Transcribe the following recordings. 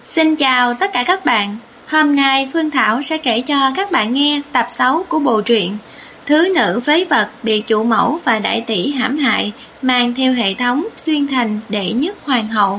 Xin chào tất cả các bạn. Hôm nay Phương Thảo sẽ kể cho các bạn nghe tập 6 của bộ truyện Thứ nữ phế vật bị chủ mẫu và đại tỷ hãm hại, mang theo hệ thống xuyên thành đệ nhất hoàng hậu.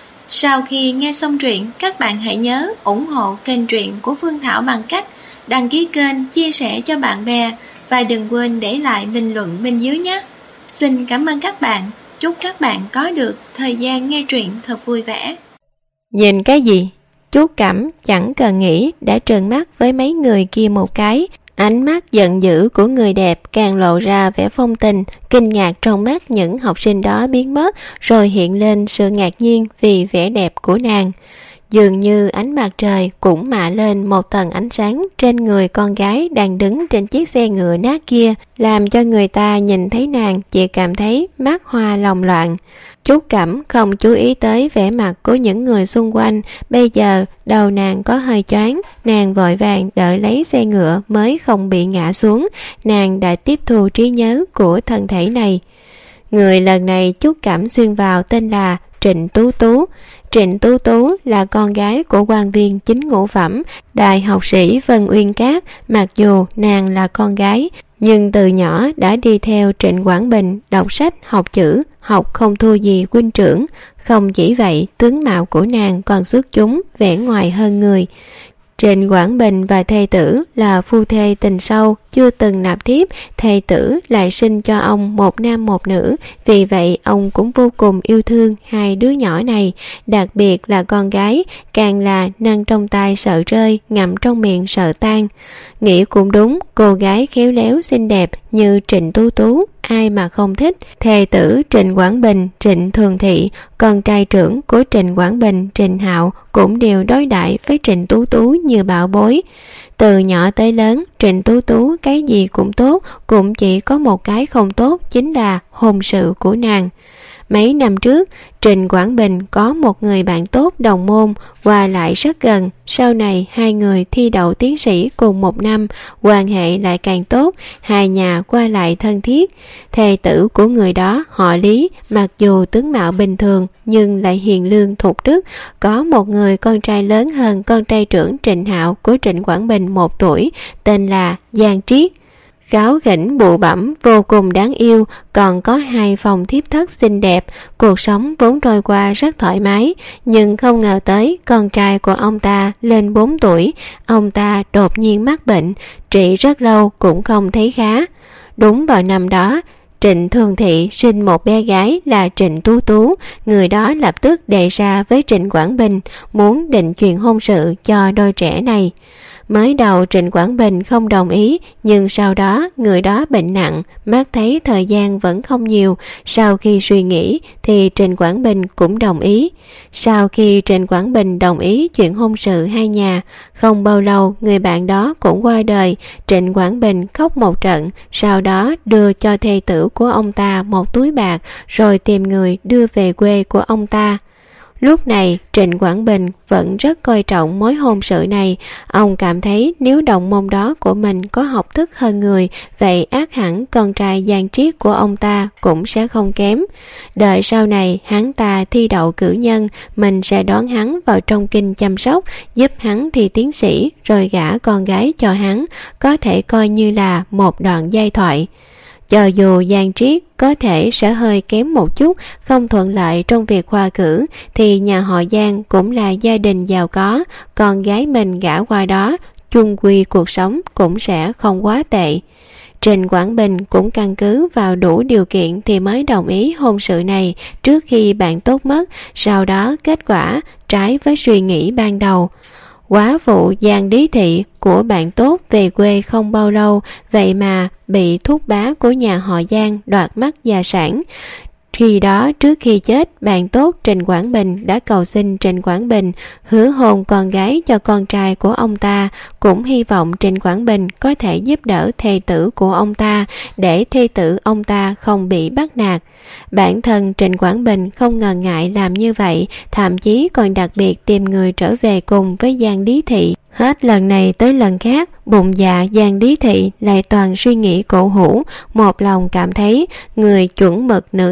Sau khi nghe xong truyện, các bạn hãy nhớ ủng hộ kênh truyện của Phương Thảo bằng cách đăng ký kênh, chia sẻ cho bạn bè và đừng quên để lại bình luận bên dưới nhé. Xin cảm ơn các bạn. Chúc các bạn có được thời gian nghe truyện thật vui vẻ. Nhìn cái gì? Chú Cẩm chẳng cần nghĩ đã trợn mắt với mấy người kia một cái. Ánh mắt giận dữ của người đẹp càng lộ ra vẻ phong tình, kinh ngạc trong mắt những học sinh đó biến mất, rồi hiện lên sự ngạc nhiên vì vẻ đẹp của nàng. Dường như ánh mặt trời cũng mạ lên một tầng ánh sáng trên người con gái đang đứng trên chiếc xe ngựa nát kia, làm cho người ta nhìn thấy nàng chỉ cảm thấy mắt hoa lòng loạn. Chú Cẩm không chú ý tới vẻ mặt của những người xung quanh. Bây giờ đầu nàng có hơi choáng, nàng vội vàng đợi lấy xe ngựa mới không bị ngã xuống. Nàng đã tiếp thu trí nhớ của thân thể này. Người lần này chú Cẩm xuyên vào tên là Trịnh Tú Tú. Trịnh Tú Tú là con gái của quan viên chính ngũ phẩm, đại học sĩ Vân Uyên Cát. Mặc dù nàng là con gái, nhưng từ nhỏ đã đi theo Trịnh Quảng Bình đọc sách học chữ, học không thua gì huynh trưởng. Không chỉ vậy, tướng mạo của nàng còn xuất chúng, vẻ ngoài hơn người. Trịnh Quảng Bình và thê tử là phu thê tình sâu, chưa từng nạp thiếp. Thê tử lại sinh cho ông một nam một nữ, vì vậy ông cũng vô cùng yêu thương hai đứa nhỏ này. Đặc biệt là con gái, càng là nâng trong tay sợ rơi, ngậm trong miệng sợ tan. Nghĩ cũng đúng, cô gái khéo léo xinh đẹp như Trịnh Tú Tú, ai mà không thích. Thê tử Trịnh Quảng Bình, Trịnh Thường Thị, con trai trưởng của Trịnh Quảng Bình, Trịnh Hạo cũng đều đối đãi với Trịnh Tú Tú như bảo bối. Từ nhỏ tới lớn, Trịnh Tú Tú cái gì cũng tốt, cũng chỉ có một cái không tốt, chính là hôn sự của nàng. Mấy năm trước, Trịnh Quảng Bình có một người bạn tốt đồng môn, qua lại rất gần. Sau này hai người thi đậu tiến sĩ cùng một năm, quan hệ lại càng tốt, hai nhà qua lại thân thiết. Thê tử của người đó họ Lý, mặc dù tướng mạo bình thường nhưng lại hiền lương thục đức, có một người con trai lớn hơn con trai trưởng Trịnh Hạo của Trịnh Quảng Bình 1 tuổi, tên là Giang Triết. Gáo gỉnh bụ bẫm, vô cùng đáng yêu, còn có 2 phòng thiếp thất xinh đẹp. Cuộc sống vốn trôi qua rất thoải mái, nhưng không ngờ tới con trai của ông ta lên 4 tuổi, ông ta đột nhiên mắc bệnh, trị rất lâu cũng không thấy khá. Đúng vào năm đó, Trịnh Thường Thị sinh một bé gái là Trịnh Tú Tú. Người đó lập tức đề ra với Trịnh Quảng Bình muốn định chuyện hôn sự cho đôi trẻ này. Mới đầu Trịnh Quảng Bình không đồng ý, nhưng sau đó người đó bệnh nặng, mắt thấy thời gian vẫn không nhiều. Sau khi suy nghĩ thì Trịnh Quảng Bình cũng đồng ý. Sau khi Trịnh Quảng Bình đồng ý chuyện hôn sự hai nhà, không bao lâu người bạn đó cũng qua đời. Trịnh Quảng Bình khóc một trận, sau đó đưa cho thê tử của ông ta một túi bạc, rồi tìm người đưa về quê của ông ta. Lúc này Trịnh Quảng Bình vẫn rất coi trọng mối hôn sự này. Ông cảm thấy nếu đồng môn đó của mình có học thức hơn người, vậy ác hẳn con trai Giang Triết của ông ta cũng sẽ không kém. Đợi sau này hắn ta thi đậu cử nhân, mình sẽ đón hắn vào trong kinh chăm sóc, giúp hắn thi tiến sĩ, rồi gả con gái cho hắn, có thể coi như là một đoạn giai thoại. Cho dù Giang Triết có thể sẽ hơi kém một chút, không thuận lợi trong việc khoa cử, thì nhà họ Giang cũng là gia đình giàu có, con gái mình gả qua đó, chung quy cuộc sống cũng sẽ không quá tệ. Trịnh Quảng Bình cũng căn cứ vào đủ điều kiện thì mới đồng ý hôn sự này trước khi bạn tốt mất, sau đó kết quả trái với suy nghĩ ban đầu. Quá phụ Giang Lý Thị của bạn tốt về quê không bao lâu, vậy mà bị thúc bá của nhà họ Giang đoạt mất gia sản. Khi đó trước khi chết, bạn tốt Trịnh Quảng Bình đã cầu xin Trịnh Quảng Bình hứa hôn con gái cho con trai của ông ta, cũng hy vọng Trịnh Quảng Bình có thể giúp đỡ thê tử của ông ta để thê tử ông ta không bị bắt nạt. Bản thân Trịnh Quảng Bình không ngần ngại làm như vậy, thậm chí còn đặc biệt tìm người trở về cùng với Giang Lý Thị. Hết lần này tới lần khác, bụng dạ Giang Lý Thị lại toàn suy nghĩ cổ hủ, một lòng cảm thấy người chuẩn mực nữ tắc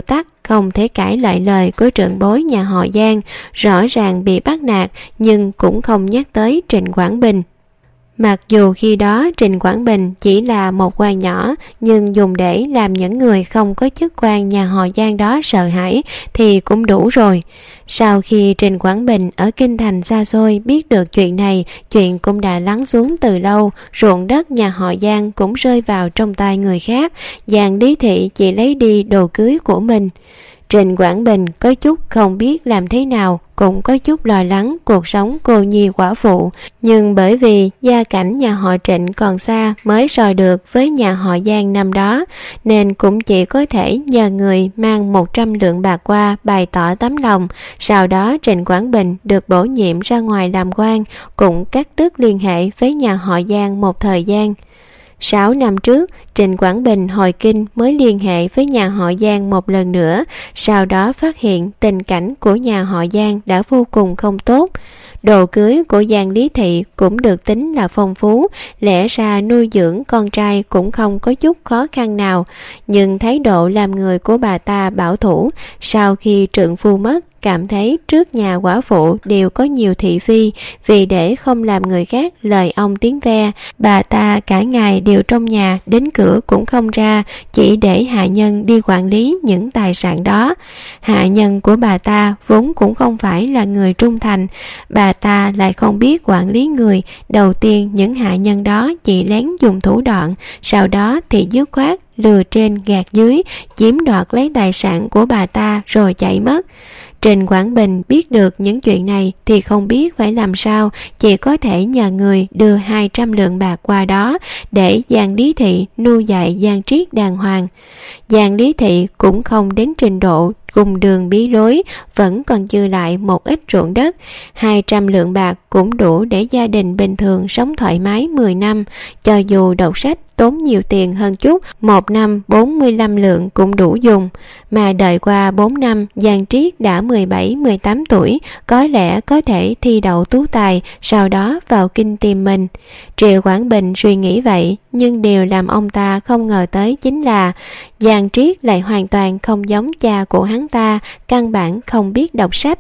không thể cãi lại lời của trưởng bối nhà họ Giang, rõ ràng bị bắt nạt nhưng cũng không nhắc tới Trịnh Quảng Bình. Mặc dù khi đó Trịnh Quảng Bình chỉ là một quan nhỏ, nhưng dùng để làm những người không có chức quan nhà họ Giang đó sợ hãi thì cũng đủ rồi. Sau khi Trịnh Quảng Bình ở kinh thành xa xôi biết được chuyện này, chuyện cũng đã lắng xuống từ lâu, ruộng đất nhà họ Giang cũng rơi vào trong tay người khác, Giang Lý Thị chỉ lấy đi đồ cưới của mình. Trịnh Quảng Bình có chút không biết làm thế nào, cũng có chút lo lắng cuộc sống cô nhi quả phụ, nhưng bởi vì gia cảnh nhà họ Trịnh còn xa mới so được với nhà họ Giang năm đó, nên cũng chỉ có thể nhờ người mang 100 lượng bạc qua bày tỏ tấm lòng. Sau đó Trịnh Quảng Bình được bổ nhiệm ra ngoài làm quan, cũng cắt đứt liên hệ với nhà họ Giang một thời gian. 6 năm trước, Trịnh Quảng Bình hồi kinh mới liên hệ với nhà họ Giang một lần nữa, sau đó phát hiện tình cảnh của nhà họ Giang đã vô cùng không tốt. Đồ cưới của Giang Lý Thị cũng được tính là phong phú, lẽ ra nuôi dưỡng con trai cũng không có chút khó khăn nào, nhưng thái độ làm người của bà ta bảo thủ. Sau khi trượng phu mất, cảm thấy trước nhà quả phụ đều có nhiều thị phi, vì để không làm người khác lời ông tiếng ve, bà ta cả ngày đều trong nhà, đến cửa cũng không ra, chỉ để hạ nhân đi quản lý những tài sản đó. Hạ nhân của bà ta vốn cũng không phải là người trung thành, bà ta lại không biết quản lý người. Đầu tiên những hạ nhân đó chỉ lén dùng thủ đoạn, sau đó thì dứt khoát lừa trên gạt dưới, chiếm đoạt lấy tài sản của bà ta rồi chạy mất. Trịnh Quảng Bình biết được những chuyện này thì không biết phải làm sao, chỉ có thể nhờ người đưa 200 lượng bạc qua đó để Giang Lý Thị nuôi dạy Giang Triết đàng hoàng. Giang Lý Thị cũng không đến trình độ cùng đường bí lối, vẫn còn dư lại một ít ruộng đất. 200 lượng bạc cũng đủ để gia đình bình thường sống thoải mái 10 năm, cho dù đọc sách tốn nhiều tiền hơn chút, một năm 45 lượng cũng đủ dùng. Mà đợi qua 4 năm, Giang Triết đã 17-18 tuổi, có lẽ có thể thi đậu tú tài, sau đó vào kinh tìm mình. Triệu Quảng Bình suy nghĩ vậy, nhưng điều làm ông ta không ngờ tới chính là Giang Triết lại hoàn toàn không giống cha của hắn ta, căn bản không biết đọc sách.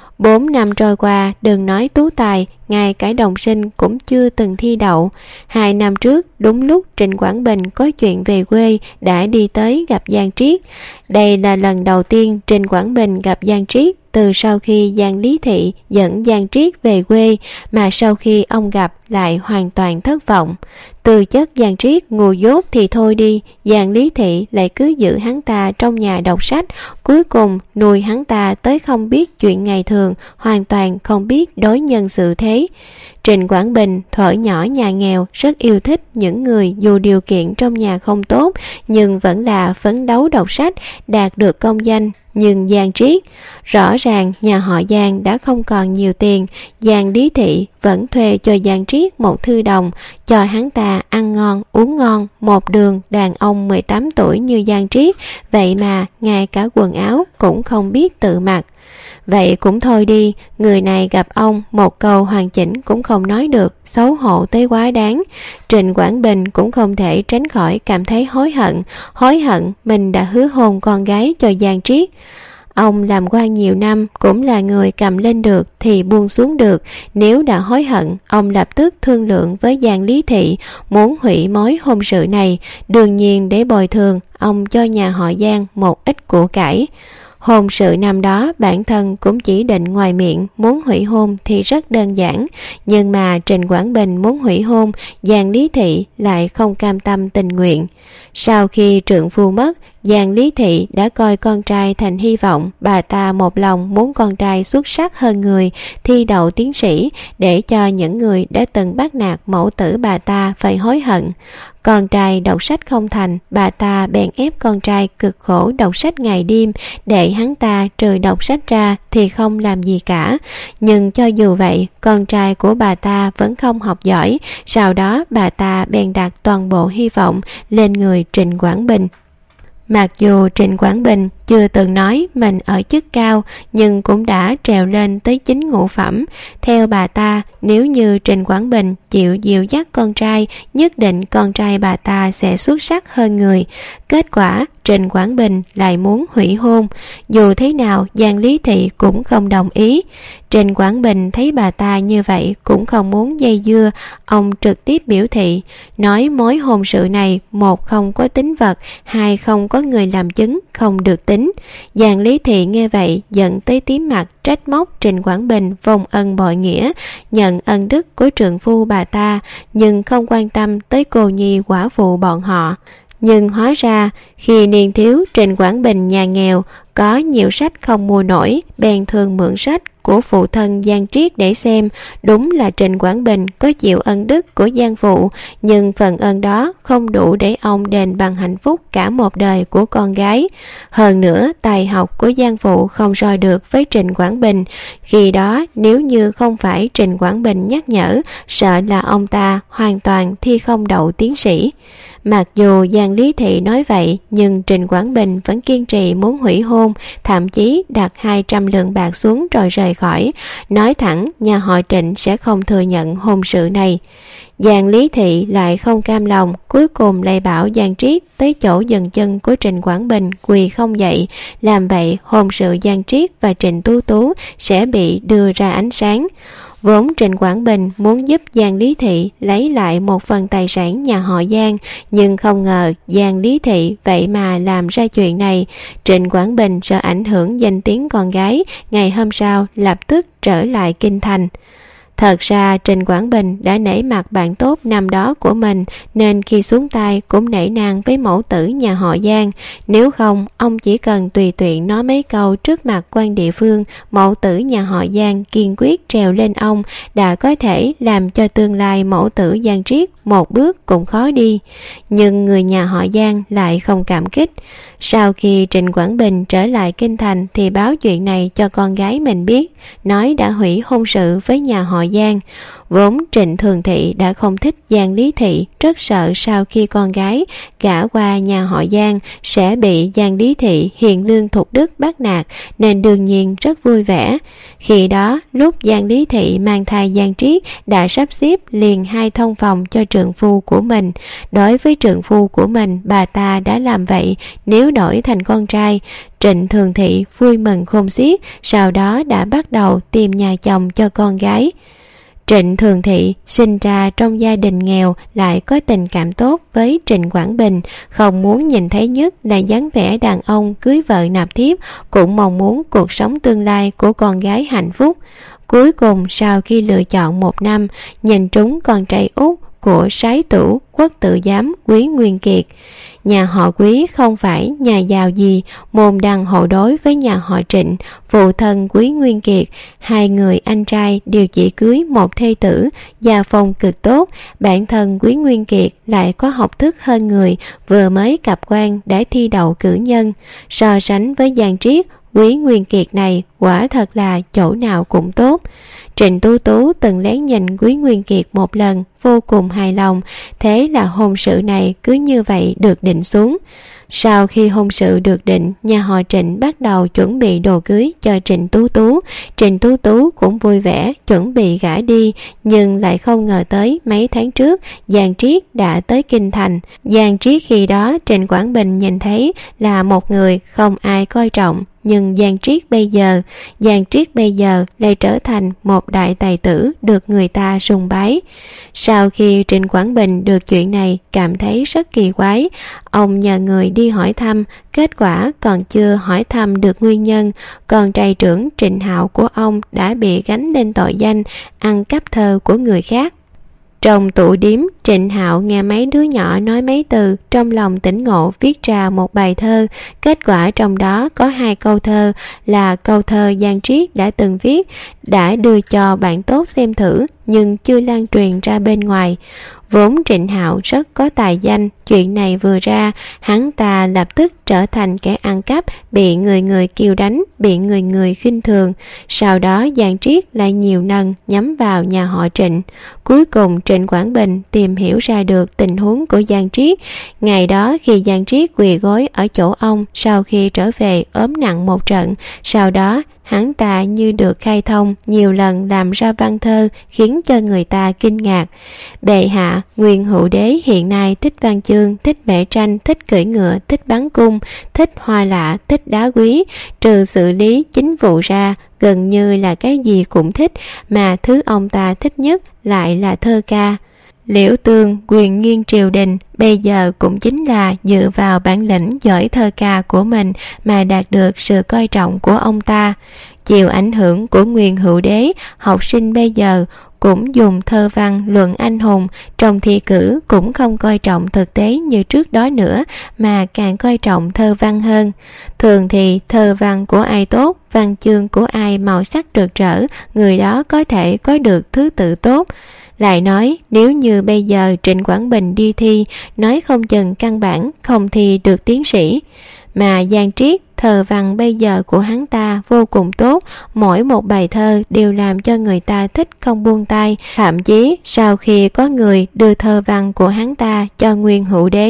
4 năm trôi qua, đừng nói tú tài, ngay cả đồng sinh cũng chưa từng thi đậu. 2 năm trước, đúng lúc Trịnh Quảng Bình có chuyện về quê, đã đi tới gặp Giang Triết. Đây là lần đầu tiên Trịnh Quảng Bình gặp Giang Triết từ sau khi Giang Lý Thị dẫn Giang Triết về quê, mà sau khi ông gặp lại hoàn toàn thất vọng. Từ chất Giang Triết ngu dốt thì thôi đi, Giang Lý Thị lại cứ giữ hắn ta trong nhà đọc sách, cuối cùng nuôi hắn ta tới không biết chuyện ngày thường, hoàn toàn không biết đối nhân xử thế. Trịnh Quảng Bình thuở nhỏ nhà nghèo, rất yêu thích những người dù điều kiện trong nhà không tốt nhưng vẫn là phấn đấu đọc sách, đạt được công danh. Nhưng Giang Triết, rõ ràng nhà họ Giang đã không còn nhiều tiền, Giang Lý Thị vẫn thuê cho Giang Triết một thư đồng, cho hắn ta ăn ngon uống ngon. Một đường đàn ông 18 tuổi như Giang Triết, vậy mà ngay cả quần áo cũng không biết tự mặc. Vậy cũng thôi đi, người này gặp ông một câu hoàn chỉnh cũng không nói được, xấu hổ tới quá đáng. Trịnh Quảng Bình cũng không thể tránh khỏi cảm thấy hối hận mình đã hứa hôn con gái cho Giang Triết. Ông làm quan nhiều năm, cũng là người cầm lên được thì buông xuống được. Nếu đã hối hận, ông lập tức thương lượng với Giang Lý Thị, muốn hủy mối hôn sự này. Đương nhiên để bồi thường, ông cho nhà họ Giang một ít của cải. Hôn sự năm đó bản thân cũng chỉ định ngoài miệng muốn hủy hôn thì rất đơn giản, nhưng mà Trịnh Quảng Bình muốn hủy hôn, Giang Lý Thị lại không cam tâm tình nguyện. Sau khi trượng phu mất, Giang Lý Thị đã coi con trai thành hy vọng, bà ta một lòng muốn con trai xuất sắc hơn người, thi đậu tiến sĩ, để cho những người đã từng bắt nạt mẫu tử bà ta phải hối hận. Con trai đọc sách không thành, bà ta bèn ép con trai cực khổ đọc sách ngày đêm, để hắn ta trừ đọc sách ra thì không làm gì cả. Nhưng cho dù vậy, con trai của bà ta vẫn không học giỏi. Sau đó bà ta bèn đặt toàn bộ hy vọng lên người Trịnh Quảng Bình. Mặc dù Trịnh Quảng Bình chưa từng nói mình ở chức cao, nhưng cũng đã trèo lên tới 9 ngũ phẩm. Theo bà ta, nếu như Trình Quảng Bình chịu dìu dắt con trai, nhất định con trai bà ta sẽ xuất sắc hơn người. Kết quả Trình Quảng Bình lại muốn hủy hôn. Dù thế nào Giang Lý Thị cũng không đồng ý. Trình Quảng Bình thấy bà ta như vậy cũng không muốn dây dưa. Ông trực tiếp biểu thị, nói mối hôn sự này, một không có tín vật, hai không có người làm chứng, không được tính. Giang Lý Thị nghe vậy giận tới tím mặt, trách móc Trình Quảng Bình vong ân bội nghĩa, nhận ân đức của trượng phu bà ta, nhưng không quan tâm tới cô nhi quả phụ bọn họ. Nhưng hóa ra khi niên thiếu Trình Quảng Bình nhà nghèo, có nhiều sách không mua nổi, bèn thường mượn sách của phụ thân Giang Triết để xem. Đúng là Trình Quảng Bình có chịu ân đức của Giang phụ, nhưng phần ân đó không đủ để ông đền bằng hạnh phúc cả một đời của con gái. Hơn nữa tài học của Giang phụ không so được với Trình Quảng Bình. Khi đó nếu như không phải Trình Quảng Bình nhắc nhở, sợ là ông ta hoàn toàn thi không đậu tiến sĩ. Mặc dù Giang Lý Thị nói vậy, nhưng Trình Quảng Bình vẫn kiên trì muốn hủy hôn, thậm chí đặt 200 lượng bạc xuống rồi rời khỏi, nói thẳng nhà họ Trịnh sẽ không thừa nhận hôn sự này. Giang Lý Thị lại không cam lòng, cuối cùng lại bảo Giang Triết tới chỗ dừng chân của Trình Quảng Bình quỳ không dậy. Làm vậy hôn sự Giang Triết và Trịnh Tú Tú sẽ bị đưa ra ánh sáng. Vốn Trình Quảng Bình muốn giúp Giang Lý Thị lấy lại một phần tài sản nhà họ Giang, nhưng không ngờ Giang Lý Thị vậy mà làm ra chuyện này. Trình Quảng Bình sợ ảnh hưởng danh tiếng con gái, ngày hôm sau lập tức trở lại kinh thành. Thật ra Trình Quảng Bình đã nể mặt bạn tốt năm đó của mình, nên khi xuống tay cũng nể nang với mẫu tử nhà họ Giang. Nếu không, ông chỉ cần tùy tiện nói mấy câu trước mặt quan địa phương, mẫu tử nhà họ Giang kiên quyết trèo lên ông, đã có thể làm cho tương lai mẫu tử Giang Triết một bước cũng khó đi. Nhưng người nhà họ Giang lại không cảm kích. Sau khi Trình Quảng Bình trở lại kinh thành thì báo chuyện này cho con gái mình biết, nói đã hủy hôn sự với nhà họ Giang. Vốn Trịnh Thường Thị đã không thích Giang Lý Thị, rất sợ sau khi con gái gả qua nhà họ Giang sẽ bị Giang Lý Thị hiền lương thục đức bắt nạt, nên đương nhiên rất vui vẻ. Khi đó lúc Giang Lý Thị mang thai Giang Triết đã sắp xếp liền 2 thông phòng cho trượng phu của mình. Đối với trượng phu của mình, bà ta đã làm vậy, nếu đổi thành con trai, Trịnh Thường Thị vui mừng khôn xiết, sau đó đã bắt đầu tìm nhà chồng cho con gái. Trịnh Thường Thị sinh ra trong gia đình nghèo, lại có tình cảm tốt với Trịnh Quảng Bình, không muốn nhìn thấy nhất là dáng vẻ đàn ông cưới vợ nạp thiếp, cũng mong muốn cuộc sống tương lai của con gái hạnh phúc. Cuối cùng sau khi lựa chọn 1 năm, nhìn trúng con trai út của sái tửu Quốc tự giám Quý Nguyên Kiệt. Nhà họ Quý không phải nhà giàu gì, môn đăng hộ đối với nhà họ Trịnh. Phụ thân Quý Nguyên Kiệt, 2 người anh trai đều chỉ cưới một thê tử, gia phong cực tốt. Bản thân Quý Nguyên Kiệt lại có học thức hơn người, vừa mới cập quan đã thi đậu cử nhân. So sánh với Giang Triết, Quý Nguyên Kiệt này quả thật là chỗ nào cũng tốt. Trịnh Tú Tú từng lén nhìn Quý Nguyên Kiệt một lần, vô cùng hài lòng. Thế là hôn sự này cứ như vậy được định xuống. Sau khi hôn sự được định, nhà họ Trịnh bắt đầu chuẩn bị đồ cưới cho Trịnh Tú Tú. Trịnh Tú Tú cũng vui vẻ chuẩn bị gả đi, nhưng lại không ngờ tới mấy tháng trước Giang Triết đã tới kinh thành. Giang Triết khi đó Trịnh Quảng Bình nhìn thấy là một người không ai coi trọng, nhưng Giang Triết bây giờ lại trở thành một đại tài tử được người ta sùng bái. Sau khi Trịnh Quảng Bình được chuyện này cảm thấy rất kỳ quái, ông nhờ người đi hỏi thăm, kết quả còn chưa hỏi thăm được nguyên nhân, con trai trưởng Trịnh Hạo của ông đã bị gánh lên tội danh ăn cắp thơ của người khác. Trong tủ điếm, Trịnh Hạo nghe mấy đứa nhỏ nói mấy từ, trong lòng tỉnh ngộ viết ra một bài thơ. Kết quả trong đó có 2 câu thơ là câu thơ Giang Triết đã từng viết, đã đưa cho bạn tốt xem thử. nhưng chưa lan truyền ra bên ngoài. Vốn Trịnh Hạo rất có tài danh, chuyện này vừa ra, hắn ta lập tức trở thành kẻ ăn cắp, bị người người kiêu đánh, bị người người khinh thường. Sau đó Giang Triết lại nhiều lần nhắm vào nhà họ Trịnh. Cuối cùng Trịnh Quảng Bình tìm hiểu ra được tình huống của Giang Triết. Ngày đó khi Giang Triết quỳ gối ở chỗ ông sau khi trở về ốm nặng một trận, sau đó hắn ta như được khai thông, nhiều lần làm ra văn thơ khiến cho người ta kinh ngạc. Bệ hạ, Nguyên Hữu Đế hiện nay thích văn chương, thích vẽ tranh, thích cưỡi ngựa, thích bắn cung, thích hoa lạ, thích đá quý. Trừ xử lý chính vụ ra, gần như là cái gì cũng thích, mà thứ ông ta thích nhất lại là thơ ca. Liễu Tương quyền nghiêng triều đình, bây giờ cũng chính là dựa vào bản lĩnh giỏi thơ ca của mình mà đạt được sự coi trọng của ông ta. Chịu ảnh hưởng của Nguyên Hữu Đế, học sinh bây giờ cũng dùng thơ văn luận anh hùng, trong thi cử cũng không coi trọng thực tế như trước đó nữa, mà càng coi trọng thơ văn hơn. Thường thì thơ văn của ai tốt, văn chương của ai màu sắc rực rỡ, người đó có thể có được thứ tự tốt. Lại nói, nếu như bây giờ Trịnh Quảng Bình đi thi, nói không chừng căn bản không thi được tiến sĩ. Mà Giang Triết, thơ văn bây giờ của hắn ta vô cùng tốt, mỗi một bài thơ đều làm cho người ta thích không buông tay. Thậm chí sau khi có người đưa thơ văn của hắn ta cho Nguyên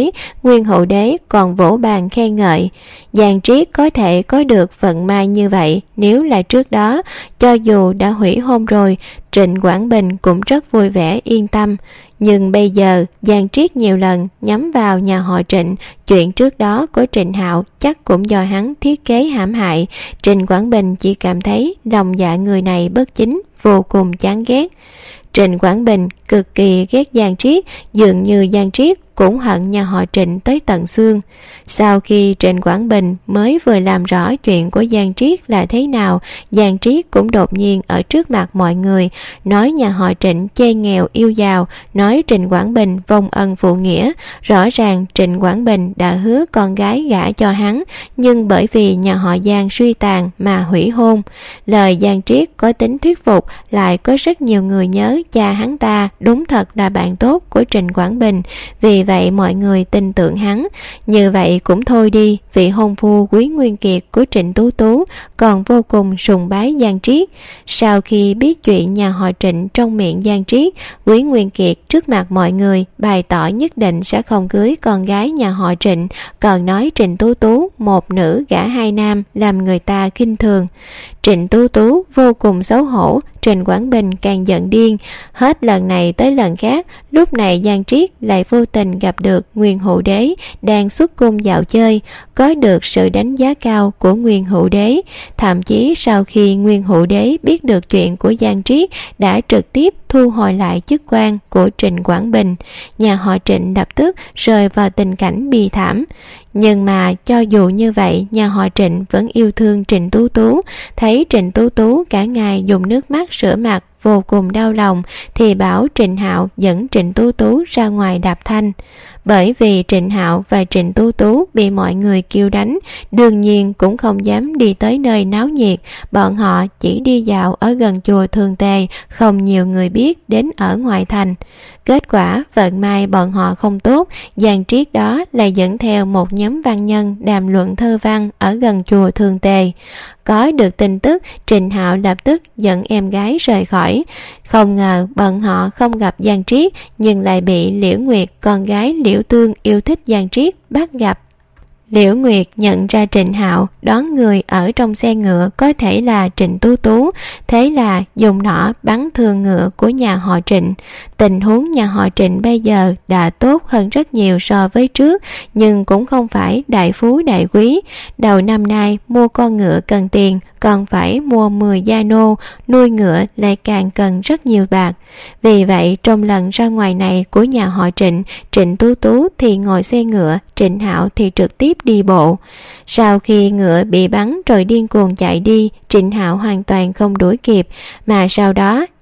Hữu Đế còn vỗ bàn khen ngợi. Giang Triết có thể có được vận may như vậy, nếu là trước đó, cho dù đã hủy hôn rồi, Trịnh Quảng Bình cũng rất vui vẻ yên tâm. Nhưng bây giờ Giang Triết nhiều lần nhắm vào nhà họ Trịnh, chuyện trước đó của Trịnh Hạo chắc cũng do hắn thiết kế hãm hại. Trịnh Quảng Bình chỉ cảm thấy lòng dạ người này bất chính, vô cùng chán ghét. Trịnh Quảng Bình cực kỳ ghét Giang Triết, dường như Giang Triết cũng hận nhà họ Trịnh tới tận xương. Sau khi Trịnh Quảng Bình mới vừa làm rõ chuyện của Giang Triết là thế nào, Giang Triết cũng đột nhiên ở trước mặt mọi người nói nhà họ Trịnh chê nghèo yêu giàu, nói Trịnh Quảng Bình vong ân phụ nghĩa. Rõ ràng Trịnh Quảng Bình đã hứa con gái gả cho hắn, nhưng bởi vì nhà họ Giang suy tàn mà hủy hôn. Lời Giang Triết có tính thuyết phục, lại có rất nhiều người nhớ cha hắn ta đúng thật là bạn tốt của Trịnh Quảng Bình, vì vậy mọi người tin tưởng hắn. Như vậy cũng thôi đi, vị hôn phu Quý Nguyên Kiệt của Trịnh Tú Tú còn vô cùng sùng bái Giang Triết. Sau khi biết chuyện nhà họ Trịnh trong miệng Giang Triết, Quý Nguyên Kiệt trước mặt mọi người bày tỏ nhất định sẽ không cưới con gái nhà họ Trịnh, còn nói Trịnh Tú Tú một nữ gả hai nam, làm người ta khinh thường. Trịnh Tú Tú vô cùng xấu hổ, Trịnh Quảng Bình càng giận điên. Hết lần này tới lần khác, lúc này Giang Triết lại vô tình gặp được Nguyên Hữu Đế đang xuất cung dạo chơi, có được sự đánh giá cao của Nguyên Hữu Đế. Thậm chí sau khi Nguyên Hữu Đế biết được chuyện của Giang Triết, đã trực tiếp thu hồi lại chức quan của Trịnh Quảng Bình. Nhà họ Trịnh lập tức rơi vào tình cảnh bi thảm. Nhưng mà cho dù như vậy, nhà họ Trịnh vẫn yêu thương Trịnh Tú Tú. Thấy Trịnh Tú Tú cả ngày dùng nước mắt rửa mặt, vô cùng đau lòng, thì bảo Trịnh Hạo dẫn Trịnh Tú Tú ra ngoài đạp thanh. Bởi vì Trịnh Hạo và Trịnh Tú Tú bị mọi người kêu đánh, đương nhiên cũng không dám đi tới nơi náo nhiệt. Bọn họ chỉ đi dạo ở gần chùa Thường Tề, không nhiều người biết đến ở ngoại thành. Kết quả vận may bọn họ không tốt, Giang Triết đó lại dẫn theo một nhóm văn nhân đàm luận thơ văn ở gần chùa Thường Tề. Có được tin tức, Trịnh Hạo lập tức dẫn em gái rời khỏi. Không ngờ bọn họ không gặp Giang Triết, nhưng lại bị Liễu Nguyệt, con gái Liễu Tương yêu thích Giang Triết, bắt gặp. Liễu Nguyệt nhận ra Trịnh Hạo đón người ở trong xe ngựa có thể là Trịnh Tú Tú, thế là dùng nỏ bắn thương ngựa của nhà họ Trịnh. Tình huống nhà họ Trịnh bây giờ đã tốt hơn rất nhiều so với trước, nhưng cũng không phải đại phú đại quý. Đầu năm nay mua con ngựa cần tiền, còn phải mua 10 gia nô, nuôi ngựa lại càng cần rất nhiều bạc. Vì vậy trong lần ra ngoài này của nhà họ Trịnh, Trịnh Tú Tú thì ngồi xe ngựa, Trịnh Hạo thì trực tiếp đi bộ. Sau khi ngựa bị bắn rồi điên cuồng chạy đi, Trịnh Hạo hoàn toàn không đuổi kịp, mà sau đó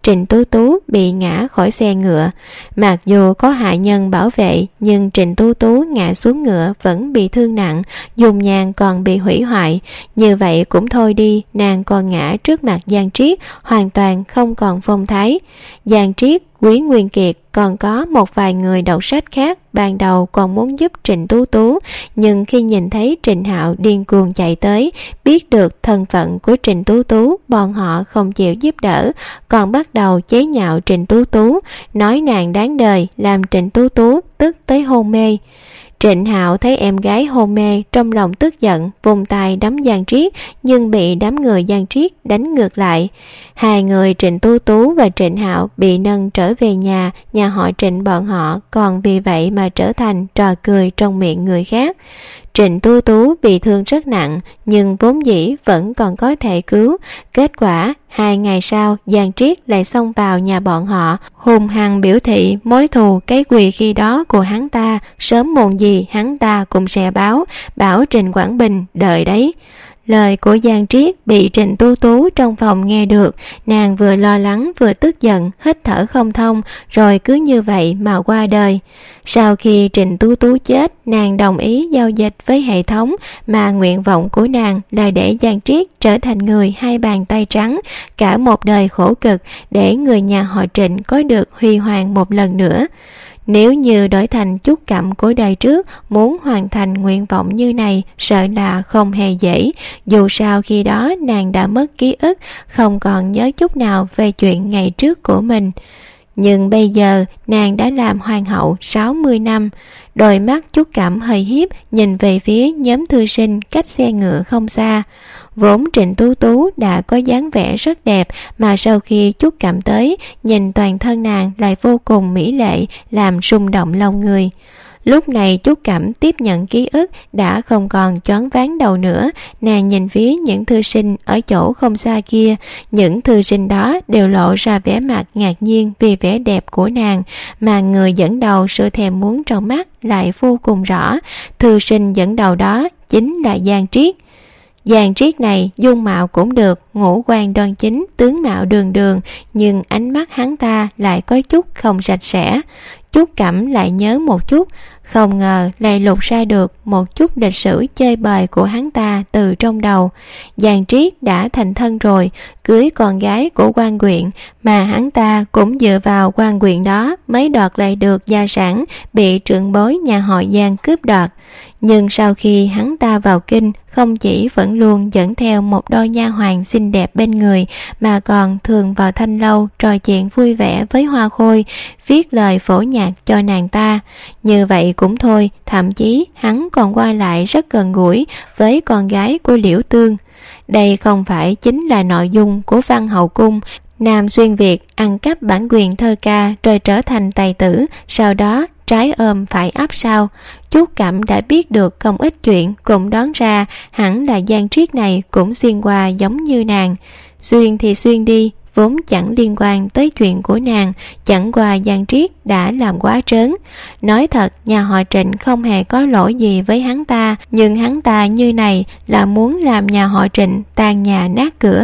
Trịnh Tú Tú bị ngã khỏi xe ngựa. Mặc dù có hạ nhân bảo vệ, nhưng Trịnh Tú Tú ngã xuống ngựa vẫn bị thương nặng, dung nhan còn bị hủy hoại. Như vậy cũng thôi đi, nàng còn ngã trước mặt Giang Triết, hoàn toàn không còn phong thái. Giang Triết, Quý Nguyên Kiệt còn có một vài người đọc sách khác ban đầu còn muốn giúp Trịnh Tú Tú, nhưng khi nhìn thấy Trịnh Hạo điên cuồng chạy tới, biết được thân phận của Trịnh Tú Tú, bọn họ không chịu giúp đỡ, còn bắt đầu chế nhạo Trịnh Tú Tú, nói nàng đáng đời, làm Trịnh Tú Tú tức tới hôn mê. Trịnh Hạo thấy em gái hôn mê, trong lòng tức giận, vùng tay đấm Giang Triết, nhưng bị đám người Giang Triết đánh ngược lại. Hai người Trịnh Tú Tú và Trịnh Hạo bị nâng trở về nhà họ Trịnh bọn họ còn vì vậy mà trở thành trò cười trong miệng người khác. Trịnh Tú Tú bị thương rất nặng, nhưng vốn dĩ vẫn còn có thể cứu. Kết quả 2 ngày sau, Giang Triết lại xông vào nhà bọn họ, hung hăng biểu thị mối thù cái quỳ khi đó của hắn ta, sớm muộn gì hắn ta cũng sẽ báo, bảo Trịnh Quảng Bình đợi đấy. Lời của Giang Triết bị Trịnh Tú Tú trong phòng nghe được, nàng vừa lo lắng vừa tức giận, hít thở không thông, rồi cứ như vậy mà qua đời. Sau khi Trịnh Tú Tú chết, nàng đồng ý giao dịch với hệ thống, mà nguyện vọng của nàng là để Giang Triết trở thành người 2 bàn tay trắng, cả một đời khổ cực để người nhà họ Trịnh có được huy hoàng một lần nữa. Nếu như đổi thành Trúc Cẩm của đời trước, muốn hoàn thành nguyện vọng như này sợ là không hề dễ, dù sao khi đó nàng đã mất ký ức, không còn nhớ chút nào về chuyện ngày trước của mình. Nhưng bây giờ nàng đã làm hoàng hậu 60 năm. Đôi mắt Trúc Cẩm hơi hiếp nhìn về phía nhóm thư sinh cách xe ngựa không xa. Vốn Trịnh Tú Tú đã có dáng vẻ rất đẹp, mà sau khi Trúc Cẩm tới, nhìn toàn thân nàng lại vô cùng mỹ lệ, làm rung động lòng người. Lúc này Trúc Cẩm tiếp nhận ký ức đã không còn choáng váng đầu nữa. Nàng nhìn phía những thư sinh ở chỗ không xa kia, những thư sinh đó đều lộ ra vẻ mặt ngạc nhiên vì vẻ đẹp của nàng, mà người dẫn đầu sự thèm muốn trong mắt lại vô cùng rõ. Thư sinh dẫn đầu đó chính là Giang Triết. Giang Triết này dung mạo cũng được, ngũ quan đoan chính, tướng mạo đường đường, nhưng ánh mắt hắn ta lại có chút không sạch sẽ. Trúc Cẩm lại nhớ một chút, không ngờ lại lục ra được một chút lịch sử chơi bời của hắn ta từ trong đầu. Giang Triết đã thành thân rồi, cưới con gái của quan huyện, mà hắn ta cũng dựa vào quan huyện đó mới đoạt lại được gia sản bị trưởng bối nhà họ Giang cướp đoạt. Nhưng sau khi hắn ta vào kinh, không chỉ vẫn luôn dẫn theo một đôi nha hoàn xinh đẹp bên người, mà còn thường vào thanh lâu trò chuyện vui vẻ với Hoa Khôi, viết lời phổ nhạc cho nàng ta. Như vậy cũng thôi, thậm chí hắn còn qua lại rất gần gũi với con gái của Liễu Tương. Đây không phải chính là nội dung của Văn Hậu Cung, Nam xuyên Việt ăn cắp bản quyền thơ ca rồi trở thành tài tử, sau đó trái ôm phải ấp sao. Trúc Cẩm đã biết được không ít chuyện, cũng đoán ra hẳn là Giang Triết này cũng xuyên qua giống như nàng. Xuyên thì xuyên đi, vốn chẳng liên quan tới chuyện của nàng, chẳng qua Giang Triết đã làm quá trớn. Nói thật, nhà họ Trịnh không hề có lỗi gì với hắn ta, nhưng hắn ta như này là muốn làm nhà họ Trịnh tan nhà nát cửa.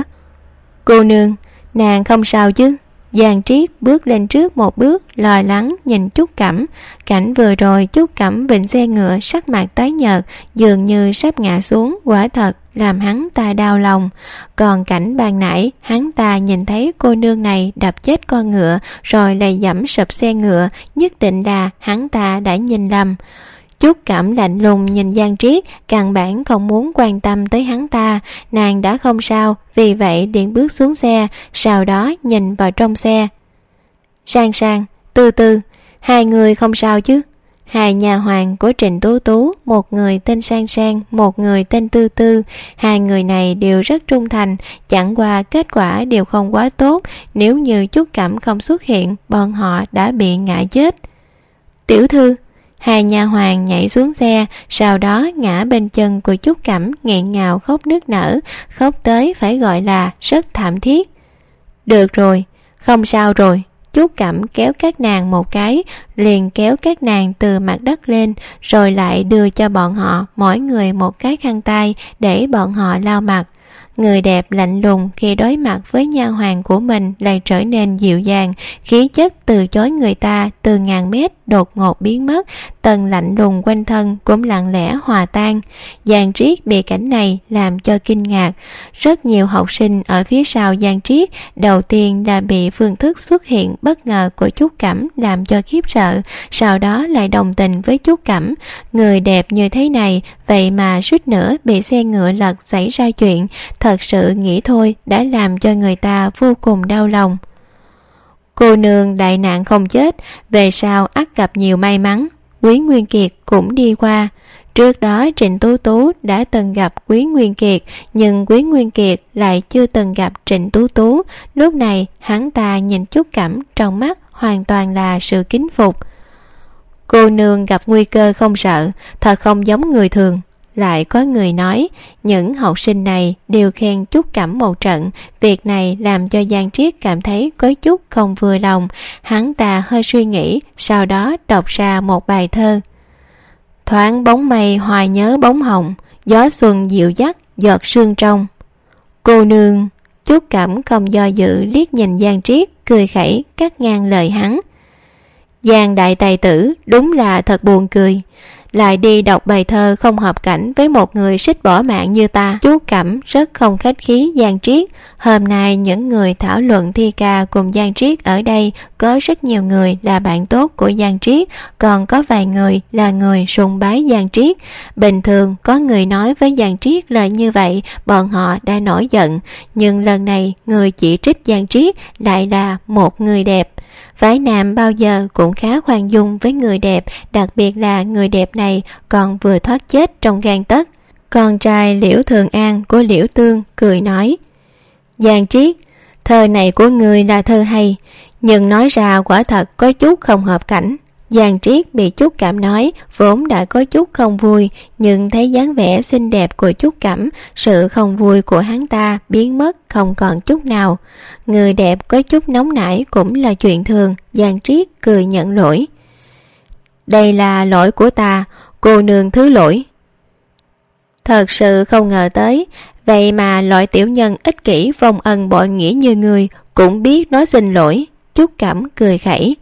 Cô nương, nàng không sao chứ? Giang Triết bước lên trước một bước, lo lắng nhìn Trúc Cẩm. Cảnh vừa rồi Trúc Cẩm vịnh xe ngựa, sắc mặt tái nhợt, dường như sắp ngã xuống, quả thật làm hắn ta đau lòng. Còn cảnh ban nãy, hắn ta nhìn thấy cô nương này đập chết con ngựa rồi lại giẫm sụp xe ngựa, nhất định là hắn ta đã nhìn lầm. Trúc Cẩm lạnh lùng nhìn Giang Triết, căn bản không muốn quan tâm tới hắn ta. Nàng đã không sao, vì vậy liền bước xuống xe, sau đó nhìn vào trong xe. Sang Sang, Tư Tư, hai người không sao chứ? Hai nhà hoàng của Trịnh Tú Tú, một người tên Sang Sang, một người tên Tư Tư. Hai người này đều rất trung thành, chẳng qua kết quả đều không quá tốt. Nếu như Trúc Cẩm không xuất hiện, bọn họ đã bị ngã chết. Tiểu thư. Hai nha hoàn nhảy xuống xe, sau đó ngã bên chân của Trúc Cẩm, nghẹn ngào khóc nức nở, khóc tới phải gọi là rất thảm thiết. Được rồi, không sao rồi. Trúc Cẩm kéo các nàng một cái, liền kéo các nàng từ mặt đất lên, rồi lại đưa cho bọn họ mỗi người một cái khăn tay để bọn họ lau mặt. Người đẹp lạnh lùng khi đối mặt với nha hoàn của mình lại trở nên dịu dàng, khí chất từ chối người ta từ ngàn mét đột ngột biến mất, tầng lạnh lùng quanh thân cũng lặng lẽ hòa tan. Giang Triết bị cảnh này làm cho kinh ngạc. Rất nhiều học sinh ở phía sau Giang Triết đầu tiên là bị phương thức xuất hiện bất ngờ của Trúc Cẩm làm cho khiếp sợ, sau đó lại đồng tình với Trúc Cẩm. Người đẹp như thế này vậy mà suýt nữa bị xe ngựa lật xảy ra chuyện, thật sự nghĩ thôi đã làm cho người ta vô cùng đau lòng. Cô nương đại nạn không chết, về sau ắt gặp nhiều may mắn. Quý Nguyên Kiệt cũng đi qua. Trước đó Trịnh Tú Tú đã từng gặp Quý Nguyên Kiệt, nhưng Quý Nguyên Kiệt lại chưa từng gặp Trịnh Tú Tú. Lúc này hắn ta nhìn Trúc Cẩm trong mắt hoàn toàn là sự kính phục. Cô nương gặp nguy cơ không sợ, thật không giống người thường. Lại có người nói, những học sinh này đều khen Trúc Cẩm một trận. Việc này làm cho Giang Triết cảm thấy có chút không vừa lòng. Hắn ta hơi suy nghĩ, sau đó đọc ra một bài thơ. Thoáng bóng mây hoài nhớ bóng hồng, gió xuân dịu dắt giọt sương trong. Cô nương. Trúc Cẩm không do dự liếc nhìn Giang Triết, cười khẩy cắt ngang lời hắn. Giang đại tài tử đúng là thật buồn cười, lại đi đọc bài thơ không hợp cảnh với một người xích bỏ mạng như ta. Trúc Cẩm rất không khách khí Giang Triết. Hôm nay những người thảo luận thi ca cùng Giang Triết ở đây có rất nhiều người là bạn tốt của Giang Triết, còn có vài người là người sùng bái Giang Triết. Bình thường có người nói với Giang Triết lời như vậy, bọn họ đã nổi giận, nhưng lần này người chỉ trích Giang Triết lại là một người đẹp. Phái nam bao giờ cũng khá khoan dung với người đẹp, đặc biệt là người đẹp này còn vừa thoát chết trong gang tấc. Con trai Liễu Thường An của Liễu Tương cười nói, Giang Triết, thơ này của người là thơ hay, nhưng nói ra quả thật có chút không hợp cảnh. Giang Triết bị Trúc Cẩm nói vốn đã có chút không vui, nhưng thấy dáng vẻ xinh đẹp của Trúc Cẩm, sự không vui của hắn ta biến mất không còn chút nào. Người đẹp có chút nóng nảy cũng là chuyện thường. Giang Triết cười nhận lỗi. Đây là lỗi của ta, cô nương thứ lỗi. Thật sự không ngờ tới, vậy mà loại tiểu nhân ích kỷ vong ân bội nghĩa như người cũng biết nói xin lỗi. Trúc Cẩm cười khẩy.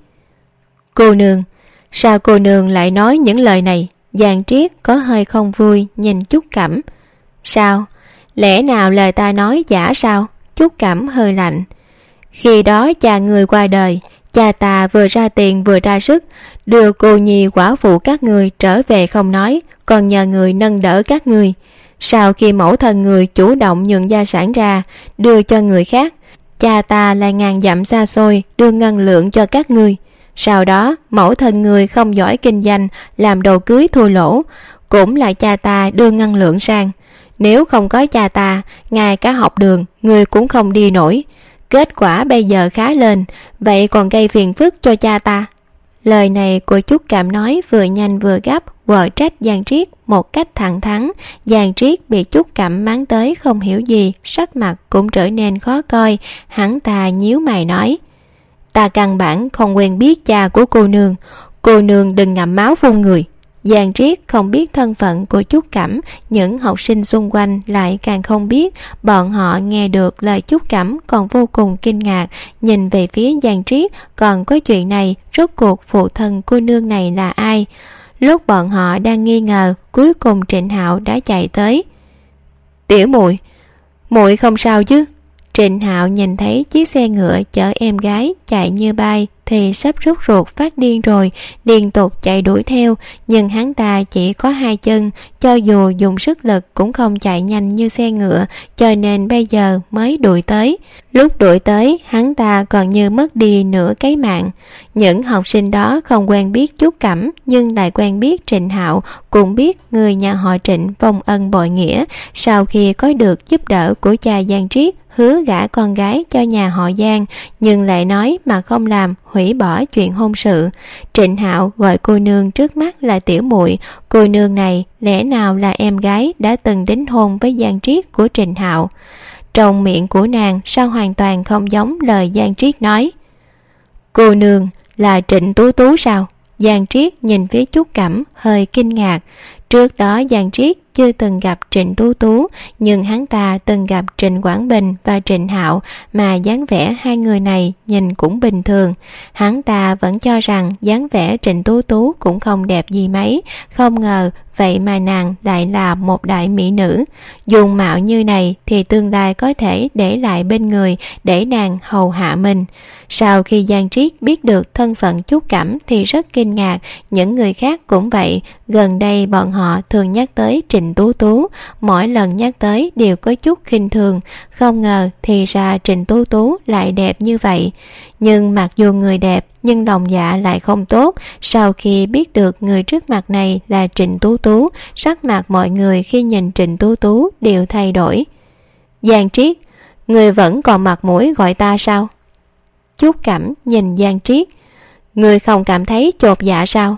Cô nương, sao cô nương lại nói những lời này? Giang Triết có hơi không vui nhìn Trúc Cẩm. Sao? Lẽ nào lời ta nói giả sao? Trúc Cẩm hơi lạnh. Khi đó cha người qua đời, cha ta vừa ra tiền vừa ra sức đưa cô nhi quả phụ các người trở về không nói, còn nhờ người nâng đỡ các người. Sau khi mẫu thân người chủ động nhường gia sản ra đưa cho người khác, cha ta lại ngàn dặm xa xôi đưa ngân lượng cho các người. Sau đó mẫu thân người không giỏi kinh doanh, làm đồ cưới thua lỗ, cũng là cha ta đưa ngân lượng sang. Nếu không có cha ta, ngay cả học đường người cũng không đi nổi. Kết quả bây giờ khá lên, vậy còn gây phiền phức cho cha ta. Lời này của Trúc Cẩm nói vừa nhanh vừa gấp, quở trách Giang Triết một cách thẳng thắn. Giang Triết bị Trúc Cẩm mắng tới không hiểu gì, sắc mặt cũng trở nên khó coi. Hắn ta nhíu mày nói, ta căn bản không quen biết cha của cô nương đừng ngậm máu phun người. Giang Triết không biết thân phận của Trúc Cẩm, những học sinh xung quanh lại càng không biết. Bọn họ nghe được lời Trúc Cẩm còn vô cùng kinh ngạc, nhìn về phía Giang Triết, còn có chuyện này, rốt cuộc phụ thân cô nương này là ai? Lúc bọn họ đang nghi ngờ, cuối cùng Trịnh Hạo đã chạy tới. Tiểu muội, muội không sao chứ? Trịnh Hạo nhìn thấy chiếc xe ngựa chở em gái chạy như bay thì sắp rút ruột phát điên rồi, liên tục chạy đuổi theo, nhưng hắn ta chỉ có hai chân, cho dù dùng sức lực cũng không chạy nhanh như xe ngựa, cho nên bây giờ mới đuổi tới. Lúc đuổi tới, hắn ta còn như mất đi nửa cái mạng. Những học sinh đó không quen biết Trúc Cẩm, nhưng lại quen biết Trịnh Hạo, cũng biết người nhà họ Trịnh vong ân bội nghĩa. Sau khi có được giúp đỡ của cha Giang Triết, hứa gả con gái cho nhà họ Giang, nhưng lại nói mà không làm, hủy bỏ chuyện hôn sự. Trịnh Hạo gọi cô nương trước mắt là tiểu muội. Cô nương này lẽ nào là em gái đã từng đính hôn với Giang Triết của Trịnh Hạo? Trong miệng của nàng sao hoàn toàn không giống lời Giang Triết nói. Cô nương là Trịnh Tú Tú sao? Giang Triết nhìn phía Trúc Cẩm hơi kinh ngạc. Trước đó Giang Triết chưa từng gặp Trịnh Tú Tú, nhưng hắn ta từng gặp Trịnh Quảng Bình và Trịnh Hạo, mà dáng vẻ hai người này nhìn cũng bình thường. Hắn ta vẫn cho rằng dáng vẻ Trịnh Tú Tú cũng không đẹp gì mấy, không ngờ vậy mà nàng lại là một đại mỹ nữ. Dung mạo như này thì tương lai có thể để lại bên người để nàng hầu hạ mình. Sau khi Giang Triết biết được thân phận Trúc Cẩm thì rất kinh ngạc, những người khác cũng vậy. Gần đây bọn họ thường nhắc tới Trịnh Tú Tú, mỗi lần nhắc tới đều có chút khinh thường, không ngờ thì ra Trịnh Tú Tú lại đẹp như vậy. Nhưng mặc dù người đẹp nhưng lòng dạ lại không tốt. Sau khi biết được người trước mặt này là Trịnh Tú Tú, sắc mặt mọi người khi nhìn Trịnh Tú Tú đều thay đổi. Giang Triết, người vẫn còn mặt mũi gọi ta sao? Trúc Cẩm nhìn Giang Triết, người không cảm thấy chột dạ sao?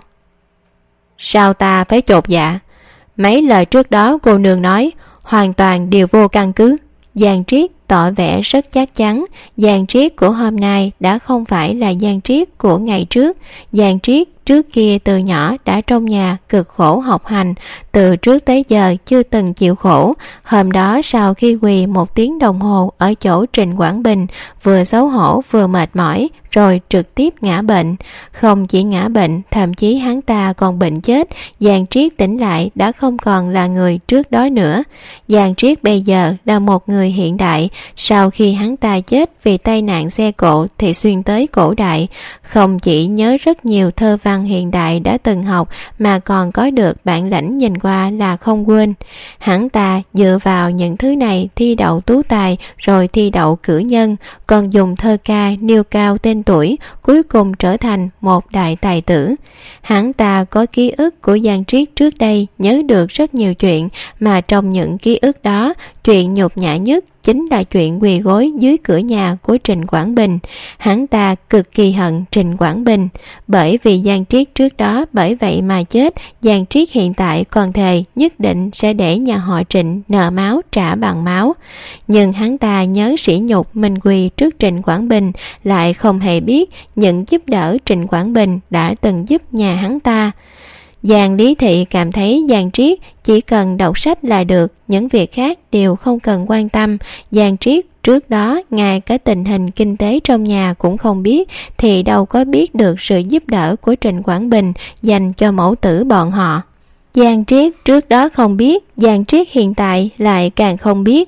Sao ta phải chột dạ? Mấy lời trước đó cô nương nói hoàn toàn đều vô căn cứ. Giang Triết tỏ vẻ rất chắc chắn. Giang Triết của hôm nay đã không phải là Giang Triết của ngày trước. Giang Triết trước kia từ nhỏ đã trong nhà cực khổ học hành, từ trước tới giờ chưa từng chịu khổ. Hôm đó sau khi quỳ 1 tiếng đồng hồ ở chỗ Trịnh Quảng Bình, vừa xấu hổ vừa mệt mỏi, rồi trực tiếp ngã bệnh. Không chỉ ngã bệnh, thậm chí hắn ta còn bệnh chết. Giang Triết tỉnh lại đã không còn là người trước đó nữa. Giang Triết bây giờ là một người hiện đại. Sau khi hắn ta chết vì tai nạn xe cộ thì xuyên tới cổ đại, không chỉ nhớ rất nhiều thơ văn hiện đại đã từng học mà còn có được bản lãnh nhìn qua là không quên. Hắn ta dựa vào những thứ này thi đậu tú tài, rồi thi đậu cử nhân, còn dùng thơ ca nêu cao tên tuổi, cuối cùng trở thành một đại tài tử. Hắn ta có ký ức của Giang Triết trước đây, nhớ được rất nhiều chuyện, mà trong những ký ức đó, chuyện nhục nhã nhất chính là chuyện quỳ gối dưới cửa nhà của Trịnh Quảng Bình. Hắn ta cực kỳ hận Trịnh Quảng Bình, bởi vì Giang Triết trước đó bởi vậy mà chết. Giang Triết hiện tại còn thề nhất định sẽ để nhà họ Trịnh nợ máu trả bằng máu. Nhưng hắn ta nhớ sỉ nhục mình quỳ trước Trịnh Quảng Bình, lại không hề biết những giúp đỡ Trịnh Quảng Bình đã từng giúp nhà hắn ta. Giang Lý Thị cảm thấy Giang Triết chỉ cần đọc sách là được, những việc khác đều không cần quan tâm. Giang Triết trước đó ngay cả tình hình kinh tế trong nhà cũng không biết, thì đâu có biết được sự giúp đỡ của Trịnh Quảng Bình dành cho mẫu tử bọn họ. Giang Triết trước đó không biết, Giang Triết hiện tại lại càng không biết.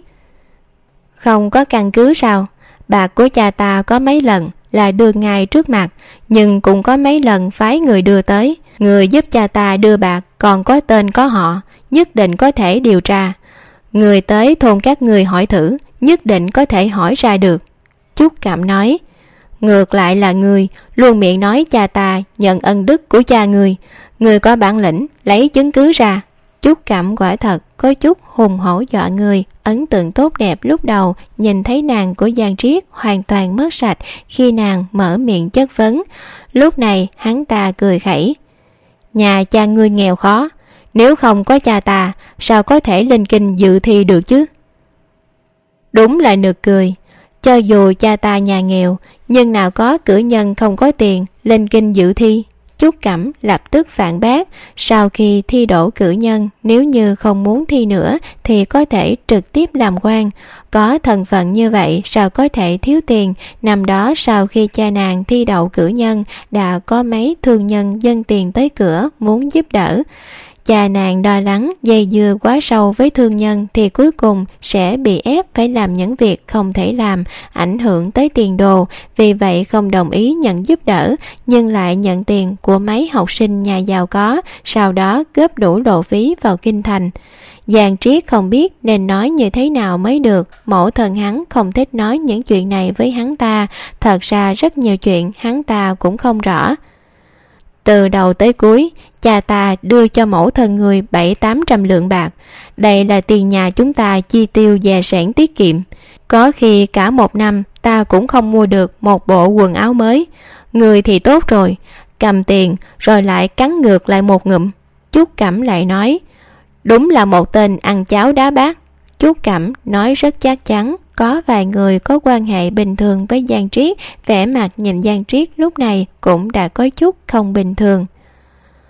Không có căn cứ sao? Bạc của cha ta có mấy lần là đưa ngay trước mặt, nhưng cũng có mấy lần phái người đưa tới. Người giúp cha ta đưa bạc còn có tên có họ, nhất định có thể điều tra. Người tới thôn các người hỏi thử, nhất định có thể hỏi ra được. Trúc Cẩm nói, ngược lại là người luôn miệng nói cha ta nhận ân đức của cha người có bản lĩnh lấy chứng cứ ra. Trúc Cẩm quả thật có chút hùng hổ dọa người. Ấn tượng tốt đẹp lúc đầu nhìn thấy nàng của Giang Triết hoàn toàn mất sạch khi nàng mở miệng chất vấn. Lúc này hắn ta cười khẩy, nhà cha ngươi nghèo khó, nếu không có cha ta sao có thể lên kinh dự thi được chứ? Đúng là nực cười. Cho dù cha ta nhà nghèo, nhưng nào có cử nhân không có tiền lên kinh dự thi? Trúc Cẩm lập tức phản bác, sau khi thi đỗ cử nhân, nếu như không muốn thi nữa thì có thể trực tiếp làm quan. Có thân phận như vậy sao có thể thiếu tiền? Năm đó sau khi cha nàng thi đậu cử nhân, đã có mấy thương nhân dâng tiền tới cửa muốn giúp đỡ. Cha nàng lo lắng dây dưa quá sâu với thương nhân thì cuối cùng sẽ bị ép phải làm những việc không thể làm, ảnh hưởng tới tiền đồ, vì vậy không đồng ý nhận giúp đỡ, nhưng lại nhận tiền của mấy học sinh nhà giàu có, sau đó góp đủ lộ phí vào kinh thành. Giang Triết không biết nên nói như thế nào mới được. Mẫu thân hắn không thích nói những chuyện này với hắn ta, thật ra rất nhiều chuyện hắn ta cũng không rõ. Từ đầu tới cuối, cha ta đưa cho mẫu thân người 700-800 lượng bạc. Đây là tiền nhà chúng ta chi tiêu gia sản tiết kiệm. Có khi cả một năm ta cũng không mua được một bộ quần áo mới. Người thì tốt rồi, cầm tiền rồi lại cắn ngược lại một ngụm. Trúc Cẩm lại nói, đúng là một tên ăn cháo đá bát. Trúc Cẩm nói rất chắc chắn. Có vài người có quan hệ bình thường với Giang Triết, vẻ mặt nhìn Giang Triết lúc này cũng đã có chút không bình thường.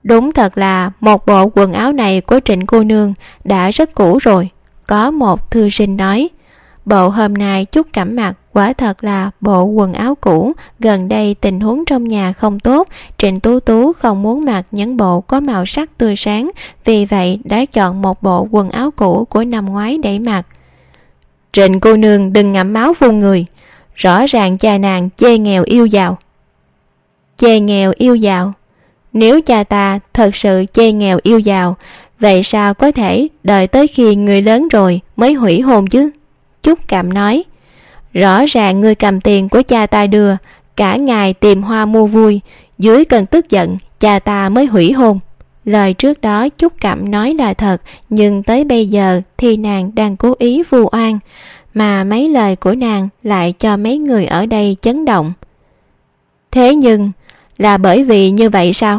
Đúng thật là một bộ quần áo này của Trịnh cô nương đã rất cũ rồi. Có một thư sinh nói, bộ hôm nay Trúc Cẩm mặc quả thật là bộ quần áo cũ. Gần đây tình huống trong nhà không tốt, Trịnh Tú Tú không muốn mặc những bộ có màu sắc tươi sáng, vì vậy đã chọn một bộ quần áo cũ của năm ngoái để mặc. Trịnh cô nương đừng ngậm máu phun người, rõ ràng cha nàng chê nghèo yêu giàu. Chê nghèo yêu giàu? Nếu cha ta thật sự chê nghèo yêu giàu, vậy sao có thể đợi tới khi người lớn rồi mới hủy hôn chứ? Trúc Cẩm nói, rõ ràng ngươi cầm tiền của cha ta đưa, cả ngày tìm hoa mua vui, dưới cơn tức giận cha ta mới hủy hôn. Lời trước đó Trúc Cẩm nói là thật, nhưng tới bây giờ thì nàng đang cố ý vu oan, mà mấy lời của nàng lại cho mấy người ở đây chấn động. Thế nhưng là bởi vì như vậy sao?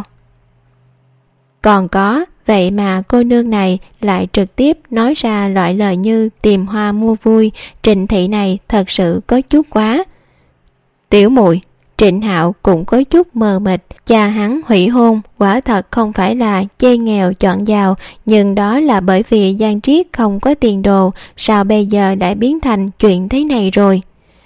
Còn có, vậy mà cô nương này lại trực tiếp nói ra loại lời như tìm hoa mua vui, Trịnh thị này thật sự có chút quá. Tiểu muội, Trịnh Hạo cũng có chút mờ mịt, cha hắn hủy hôn quả thật không phải là chê nghèo chọn giàu, nhưng đó là bởi vì Giang Triết không có tiền đồ, sao bây giờ đã biến thành chuyện thế này rồi?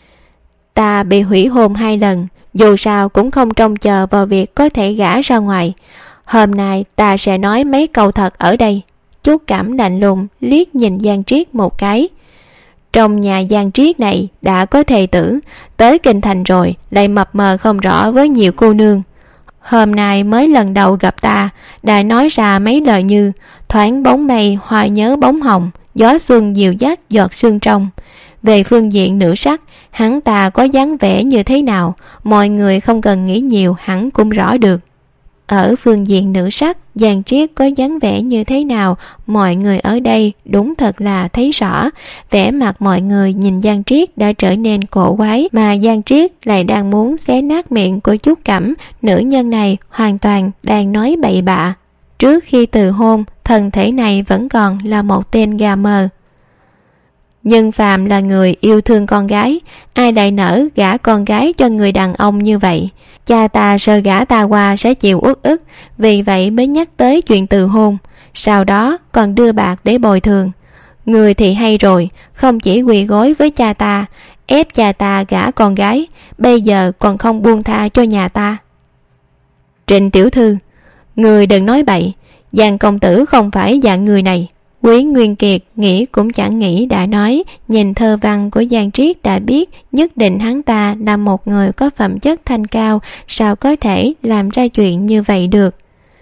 Ta bị hủy hôn 2 lần, dù sao cũng không trông chờ vào việc có thể gả ra ngoài. Hôm nay ta sẽ nói mấy câu thật ở đây. Trúc Cẩm lạnh lùng liếc nhìn Giang Triết một cái. Trong nhà Giang Triết này đã có thê tử, tới kinh thành rồi lại mập mờ không rõ với nhiều cô nương. Hôm nay mới lần đầu gặp ta, đã nói ra mấy lời như thoáng bóng mây hoa nhớ bóng hồng, gió xuân dịu dắt giọt sương trong. Về phương diện nữ sắc, hắn ta có dáng vẻ như thế nào, mọi người không cần nghĩ nhiều hắn cũng rõ được. Ở phương diện nữ sắc, Giang Triết có dáng vẻ như thế nào, mọi người ở đây đúng thật là thấy rõ. Vẻ mặt mọi người nhìn Giang Triết đã trở nên cổ quái, mà Giang Triết lại đang muốn xé nát miệng của Trúc Cẩm. Nữ nhân này hoàn toàn đang nói bậy bạ. Trước khi từ hôn, thân thể này vẫn còn là một tên gà mờ. Nhưng phàm là người yêu thương con gái, ai lại nỡ gả con gái cho người đàn ông như vậy? Cha ta sợ gả ta qua sẽ chịu uất ức, vì vậy mới nhắc tới chuyện từ hôn, sau đó còn đưa bạc để bồi thường. Người thì hay rồi, không chỉ quỳ gối với cha ta, ép cha ta gả con gái, bây giờ còn không buông tha cho nhà ta. Trịnh tiểu thư, người đừng nói bậy, Giang công tử không phải dạng người này. Quý Nguyên Kiệt nghĩ cũng chẳng nghĩ đã nói, nhìn thơ văn của Giang Triết đã biết nhất định hắn ta là một người có phẩm chất thanh cao, sao có thể làm ra chuyện như vậy được.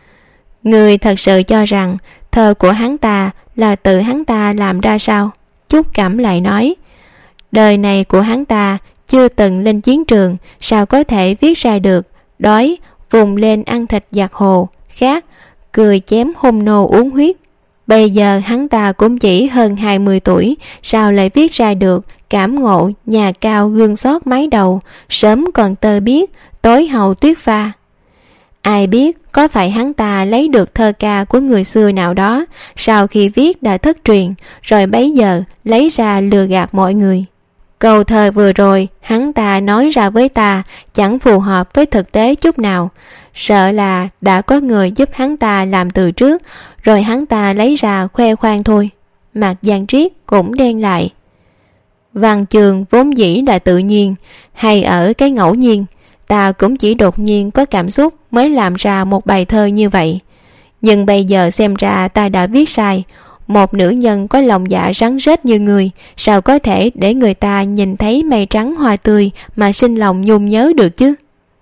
Người thật sự cho rằng thơ của hắn ta là tự hắn ta làm ra sao? Trúc Cẩm lại nói, đời này của hắn ta chưa từng lên chiến trường, sao có thể viết ra được đói, vùng lên ăn thịt giặc hồ, khát, cười chém hung nô uống huyết. Bây giờ hắn ta cũng chỉ hơn 20 tuổi, sao lại viết ra được cảm ngộ nhà cao gương xót mái đầu, sớm còn tơ biết, tối hậu tuyết pha. Ai biết có phải hắn ta lấy được thơ ca của người xưa nào đó, sau khi viết đã thất truyền, rồi bấy giờ lấy ra lừa gạt mọi người. Câu thơ vừa rồi hắn ta nói ra với ta chẳng phù hợp với thực tế chút nào, sợ là đã có người giúp hắn ta làm từ trước, rồi hắn ta lấy ra khoe khoang thôi. Mặt Giang Triết cũng đen lại. Văn chương vốn dĩ là tự nhiên, hay ở cái ngẫu nhiên, ta cũng chỉ đột nhiên có cảm xúc mới làm ra một bài thơ như vậy. Nhưng bây giờ xem ra ta đã viết sai. Một nữ nhân có lòng dạ rắn rết như người, sao có thể để người ta nhìn thấy mây trắng hoa tươi mà sinh lòng nhung nhớ được chứ?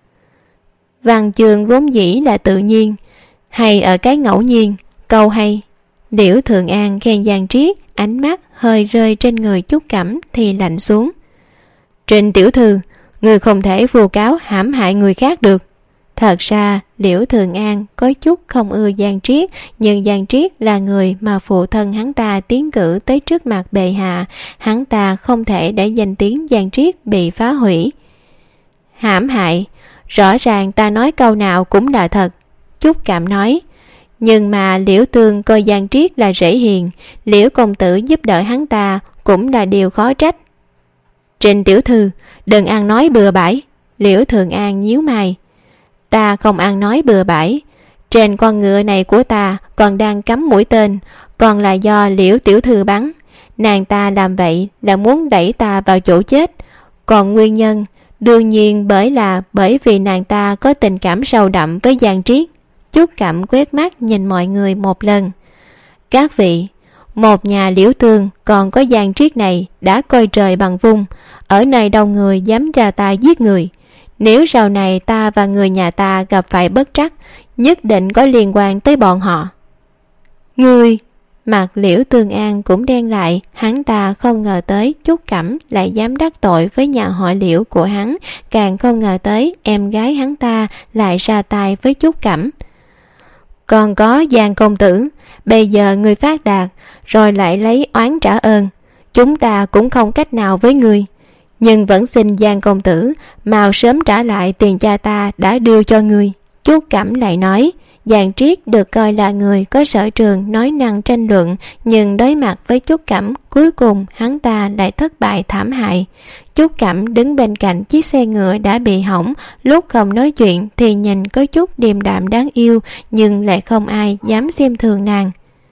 Văn chương vốn dĩ là tự nhiên, hay ở cái ngẫu nhiên, câu hay. Liễu Thượng An khen Giang Triết, ánh mắt hơi rơi trên người Trúc Cẩm thì lạnh xuống. Trịnh tiểu thư, người không thể vu cáo hãm hại người khác được. Thật ra Liễu Thượng An có chút không ưa Giang Triết, nhưng Giang Triết là người mà phụ thân hắn ta tiến cử tới trước mặt bệ hạ, hắn ta không thể để danh tiếng Giang Triết bị phá hủy. Hãm hại, rõ ràng ta nói câu nào cũng là thật, Trúc Cẩm nói. Nhưng mà Liễu Tương coi Giang Triết là rể hiền, Liễu công tử giúp đỡ hắn ta cũng là điều khó trách. Trịnh tiểu thư, đừng ăn nói bừa bãi. Liễu Thượng An nhíu mày. Ta không ăn nói bừa bãi, Trên con ngựa này của ta còn đang cắm mũi tên, còn là do Liễu tiểu thư bắn. Nàng ta làm vậy là muốn đẩy ta vào chỗ chết. Còn nguyên nhân đương nhiên bởi vì nàng ta có tình cảm sâu đậm với Giang Triết. Trúc Cẩm quét mắt nhìn mọi người một lần. Các vị, một nhà Liễu Tương còn có Giang Triết này đã coi trời bằng vung, ở nơi đông người dám ra tay giết người. Nếu sau này ta và người nhà ta gặp phải bất trắc, nhất định có liên quan tới bọn họ. Người mặt Liễu Tương An cũng đen lại. Hắn ta không ngờ tới Trúc Cẩm lại dám đắc tội với nhà họ Liễu của hắn, càng không ngờ tới em gái hắn ta lại ra tay với Trúc Cẩm. Còn có Giang công tử, bây giờ người phát đạt rồi lại lấy oán trả ơn, chúng ta cũng không cách nào với người, nhưng vẫn xin Giang công tử mau sớm trả lại tiền cha ta đã đưa cho người. Trúc Cẩm lại nói, Giang Triết được coi là người có sở trường nói năng tranh luận, nhưng đối mặt với Trúc Cẩm, cuối cùng hắn ta lại thất bại thảm hại. Trúc Cẩm đứng bên cạnh chiếc xe ngựa đã bị hỏng, lúc không nói chuyện thì nhìn có chút điềm đạm đáng yêu, nhưng lại không ai dám xem thường nàng.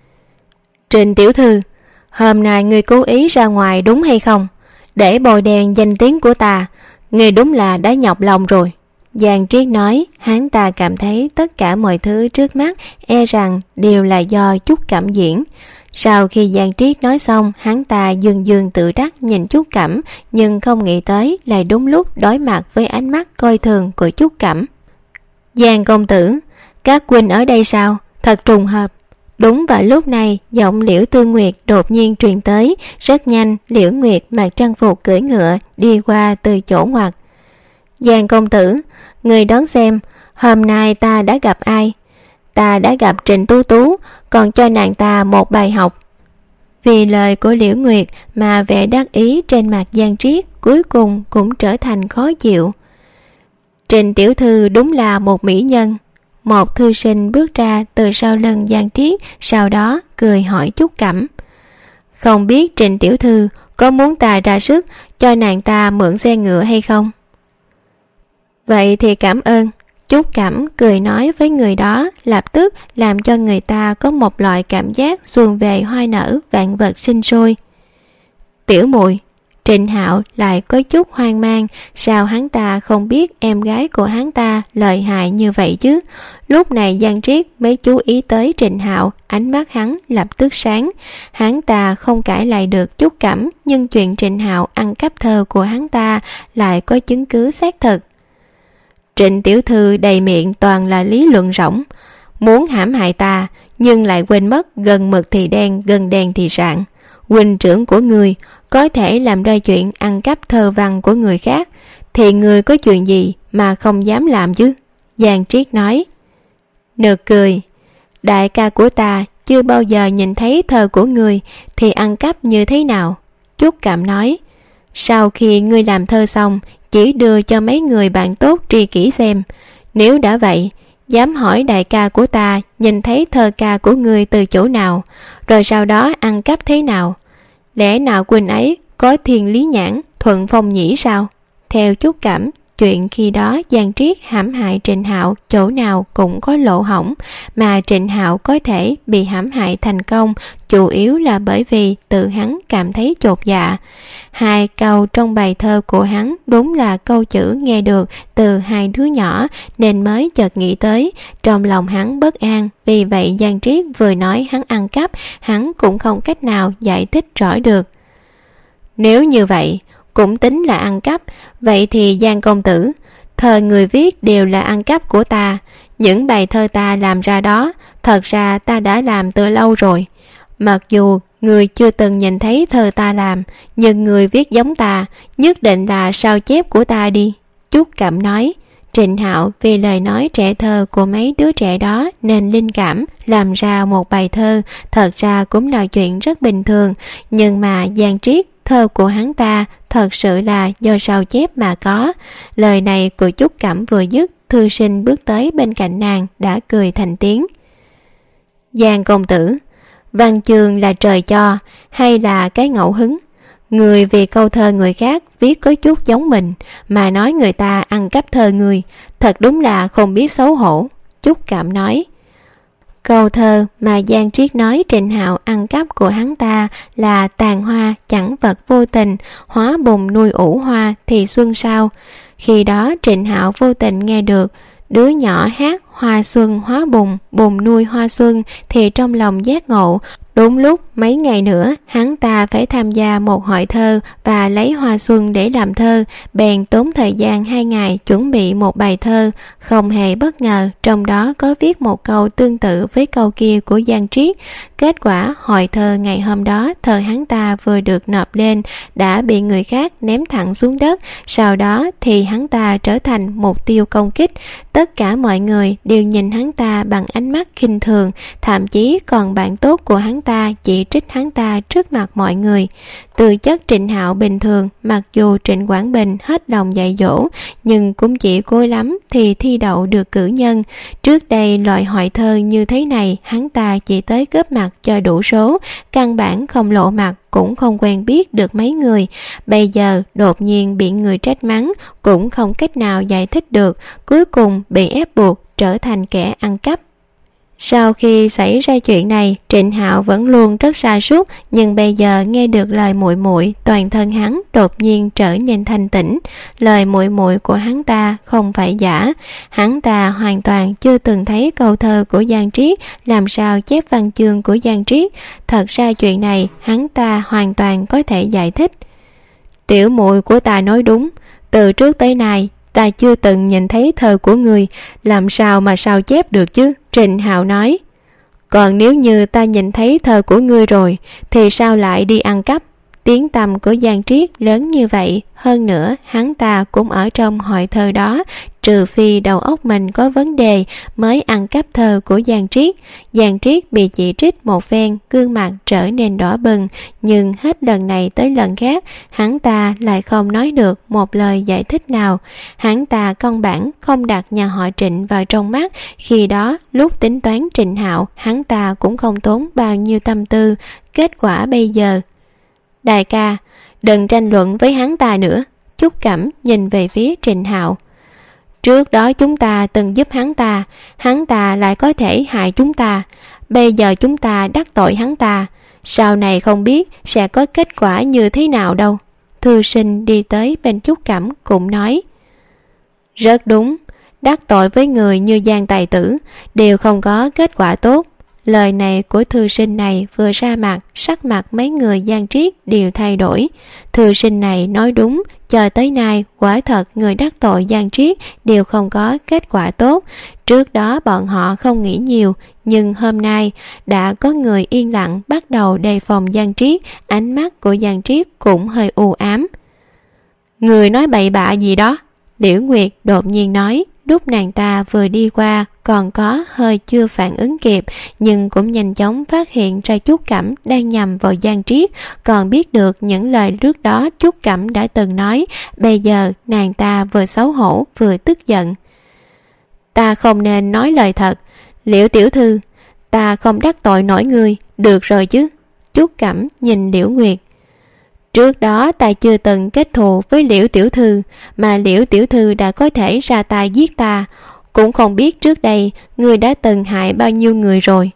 Trình tiểu thư, hôm nay người cố ý ra ngoài đúng hay không? Để bồi đèn danh tiếng của ta, người đúng là đã nhọc lòng rồi. Giang Triết nói, hắn ta cảm thấy tất cả mọi thứ trước mắt e rằng đều là do Trúc Cẩm diễn. Sau khi Giang Triết nói xong, hắn ta dường dường tự đắc nhìn Trúc Cẩm, nhưng không nghĩ tới lại đúng lúc đối mặt với ánh mắt coi thường của Trúc Cẩm. Giang công tử, các huynh ở đây sao? Thật trùng hợp. Đúng vào lúc này, giọng Liễu Tư Nguyệt đột nhiên truyền tới. Rất nhanh, Liễu Nguyệt mặc trang phục cưỡi ngựa đi qua từ chỗ ngoặt. Giang công tử, người đoán xem, hôm nay ta đã gặp ai? Ta đã gặp Trịnh Tú Tú, còn cho nàng ta một bài học. Vì lời của Liễu Nguyệt mà vẻ đắc ý trên mặt Giang Triết cuối cùng cũng trở thành khó chịu. Trịnh tiểu thư đúng là một mỹ nhân. Một thư sinh bước ra từ sau lưng Giang Triết, sau đó cười hỏi Trúc Cẩm. Không biết Trịnh tiểu thư có muốn ta ra sức cho nàng ta mượn xe ngựa hay không? Vậy thì cảm ơn. Trúc Cẩm cười nói với người đó, lập tức làm cho người ta có một loại cảm giác xuân về hoa nở, vạn vật sinh sôi. Tiểu muội, Trịnh Hạo lại có chút hoang mang, sao hắn ta không biết em gái của hắn ta lợi hại như vậy chứ? Lúc này Giang Triết mới chú ý tới Trịnh Hạo, ánh mắt hắn lập tức sáng. Hắn ta không cãi lại được Trúc Cẩm, nhưng chuyện Trịnh Hạo ăn cắp thơ của hắn ta lại có chứng cứ xác thực. Trịnh tiểu thư đầy miệng toàn là lý luận rỗng, muốn hãm hại ta nhưng lại quên mất gần mực thì đen, gần đèn thì rạng. Huynh trưởng của người có thể làm ra chuyện ăn cắp thơ văn của người khác, thì người có chuyện gì mà không dám làm chứ? Giang Triết nói. Nực cười, đại ca của ta chưa bao giờ nhìn thấy thơ của người thì ăn cắp như thế nào? Trúc Cẩm nói. Sau khi ngươi làm thơ xong, chỉ đưa cho mấy người bạn tốt tri kỷ xem. Nếu đã vậy, dám hỏi đại ca của ta nhìn thấy thơ ca của ngươi từ chỗ nào, rồi sau đó ăn cắp thế nào? Lẽ nào Quỳnh ấy có thiên lý nhãn, thuận phong nhĩ sao? Theo Trúc Cẩm, chuyện khi đó Giang Triết hãm hại Trịnh Hạo chỗ nào cũng có lỗ hổng, mà Trịnh Hạo có thể bị hãm hại thành công chủ yếu là bởi vì tự hắn cảm thấy chột dạ. Hai câu trong bài thơ của hắn đúng là câu chữ nghe được từ hai đứa nhỏ, nên mới chợt nghĩ tới. Trong lòng hắn bất an, vì vậy Giang Triết vừa nói hắn ăn cắp, hắn cũng không cách nào giải thích rõ được. Nếu như vậy cũng tính là ăn cắp, vậy thì Giang công tử, thơ người viết đều là ăn cắp của ta. Những bài thơ ta làm ra đó, thật ra ta đã làm từ lâu rồi. Mặc dù người chưa từng nhìn thấy thơ ta làm, nhưng người viết giống ta, nhất định là sao chép của ta đi. Trúc Cẩm nói. Trịnh Hạo vì lời nói trẻ thơ của mấy đứa trẻ đó nên linh cảm làm ra một bài thơ, thật ra cũng là chuyện rất bình thường, nhưng mà Giang Triết, thơ của hắn ta thật sự là do sao chép mà có. Lời này của Trúc Cẩm vừa dứt, thư sinh bước tới bên cạnh nàng đã cười thành tiếng. Giang công tử, văn chương là trời cho hay là cái ngẫu hứng? Người vì câu thơ người khác viết có chút giống mình mà nói người ta ăn cắp thơ người, thật đúng là không biết xấu hổ. Trúc Cẩm nói. Câu thơ mà Giang Triết nói Trịnh Hạo ăn cắp của hắn ta là tàn hoa chẳng vật vô tình, hóa bùn nuôi ủ hoa thì xuân sao. Khi đó Trịnh Hạo vô tình nghe được đứa nhỏ hát hoa xuân hóa bùn, bùn nuôi hoa xuân thì trong lòng giác ngộ. Đúng lúc mấy ngày nữa hắn ta phải tham gia một hội thơ và lấy hoa xuân để làm thơ, bèn tốn thời gian 2 ngày chuẩn bị một bài thơ. Không hề bất ngờ trong đó có viết một câu tương tự với câu kia của Giang Triết. Kết quả hội thơ ngày hôm đó thơ hắn ta vừa được nộp lên đã bị người khác ném thẳng xuống đất. Sau đó thì hắn ta trở thành mục tiêu công kích. Tất cả mọi người đều nhìn hắn ta bằng ánh mắt khinh thường, thậm chí còn bạn tốt của hắn ta chỉ trích hắn ta trước mặt mọi người. Tư chất Trịnh Hạo bình thường, mặc dù Trịnh Quảng Bình hết lòng dạy dỗ, nhưng cũng chỉ cố lắm thì thi đậu được cử nhân. Trước đây loại hội thơ như thế này hắn ta chỉ tới góp mặt cho đủ số, căn bản không lộ mặt, cũng không quen biết được mấy người. Bây giờ đột nhiên bị người trách mắng, cũng không cách nào giải thích được, cuối cùng bị ép buộc trở thành kẻ ăn cắp. Sau khi xảy ra chuyện này, Trịnh Hạo vẫn luôn rất sa sút, nhưng bây giờ nghe được lời muội muội, toàn thân hắn đột nhiên trở nên thanh tĩnh. Lời muội muội của hắn ta không phải giả, hắn ta hoàn toàn chưa từng thấy câu thơ của Giang Triết, làm sao chép văn chương của Giang Triết. Thật ra chuyện này hắn ta hoàn toàn có thể giải thích. Tiểu muội của ta nói đúng, từ trước tới nay ta chưa từng nhìn thấy thơ của người, làm sao mà sao chép được chứ? Trịnh Hạo nói. Còn nếu như ta nhìn thấy thơ của ngươi rồi thì sao lại đi ăn cắp? Tiếng tăm của Giang Triết lớn như vậy, hơn nữa hắn ta cũng ở trong hội thơ đó, trừ phi đầu óc mình có vấn đề mới ăn cắp thơ của Giang Triết. Giang Triết bị chỉ trích một phen, gương mặt trở nên đỏ bừng, nhưng hết lần này tới lần khác hắn ta lại không nói được một lời giải thích nào. Hắn ta căn bản không đặt nhà họ Trịnh vào trong mắt. Khi đó lúc tính toán Trịnh Hạo, hắn ta cũng không tốn bao nhiêu tâm tư. Kết quả bây giờ, đại ca, đừng tranh luận với hắn ta nữa. Trúc Cẩm nhìn về phía Trịnh Hạo. Trước đó chúng ta từng giúp hắn ta lại có thể hại chúng ta. Bây giờ chúng ta đắc tội hắn ta, sau này không biết sẽ có kết quả như thế nào đâu. Thư sinh đi tới bên Trúc Cẩm cũng nói. Rất đúng, đắc tội với người như Giang tài tử đều không có kết quả tốt. Lời này của thư sinh này vừa ra mặt, sắc mặt mấy người Giang Triết đều thay đổi. Thư sinh này nói đúng, cho tới nay quả thật người đắc tội Giang Triết đều không có kết quả tốt. Trước đó bọn họ không nghĩ nhiều, nhưng hôm nay đã có người yên lặng bắt đầu đề phòng Giang Triết. Ánh mắt của Giang Triết cũng hơi u ám. Người nói bậy bạ gì đó? Liễu Nguyệt đột nhiên nói. Lúc nàng ta vừa đi qua còn có hơi chưa phản ứng kịp, nhưng cũng nhanh chóng phát hiện ra Trúc Cẩm đang nhầm vào Giang Triết, còn biết được những lời trước đó Trúc Cẩm đã từng nói. Bây giờ nàng ta vừa xấu hổ vừa tức giận. Ta không nên nói lời thật, Liễu tiểu thư, ta không đắc tội nổi ngươi, được rồi chứ? Trúc Cẩm nhìn Liễu Nguyệt. Trước đó ta chưa từng kết thù với Liễu tiểu thư, mà Liễu tiểu thư đã có thể ra tay giết ta, cũng không biết trước đây ngươi đã từng hại bao nhiêu người rồi.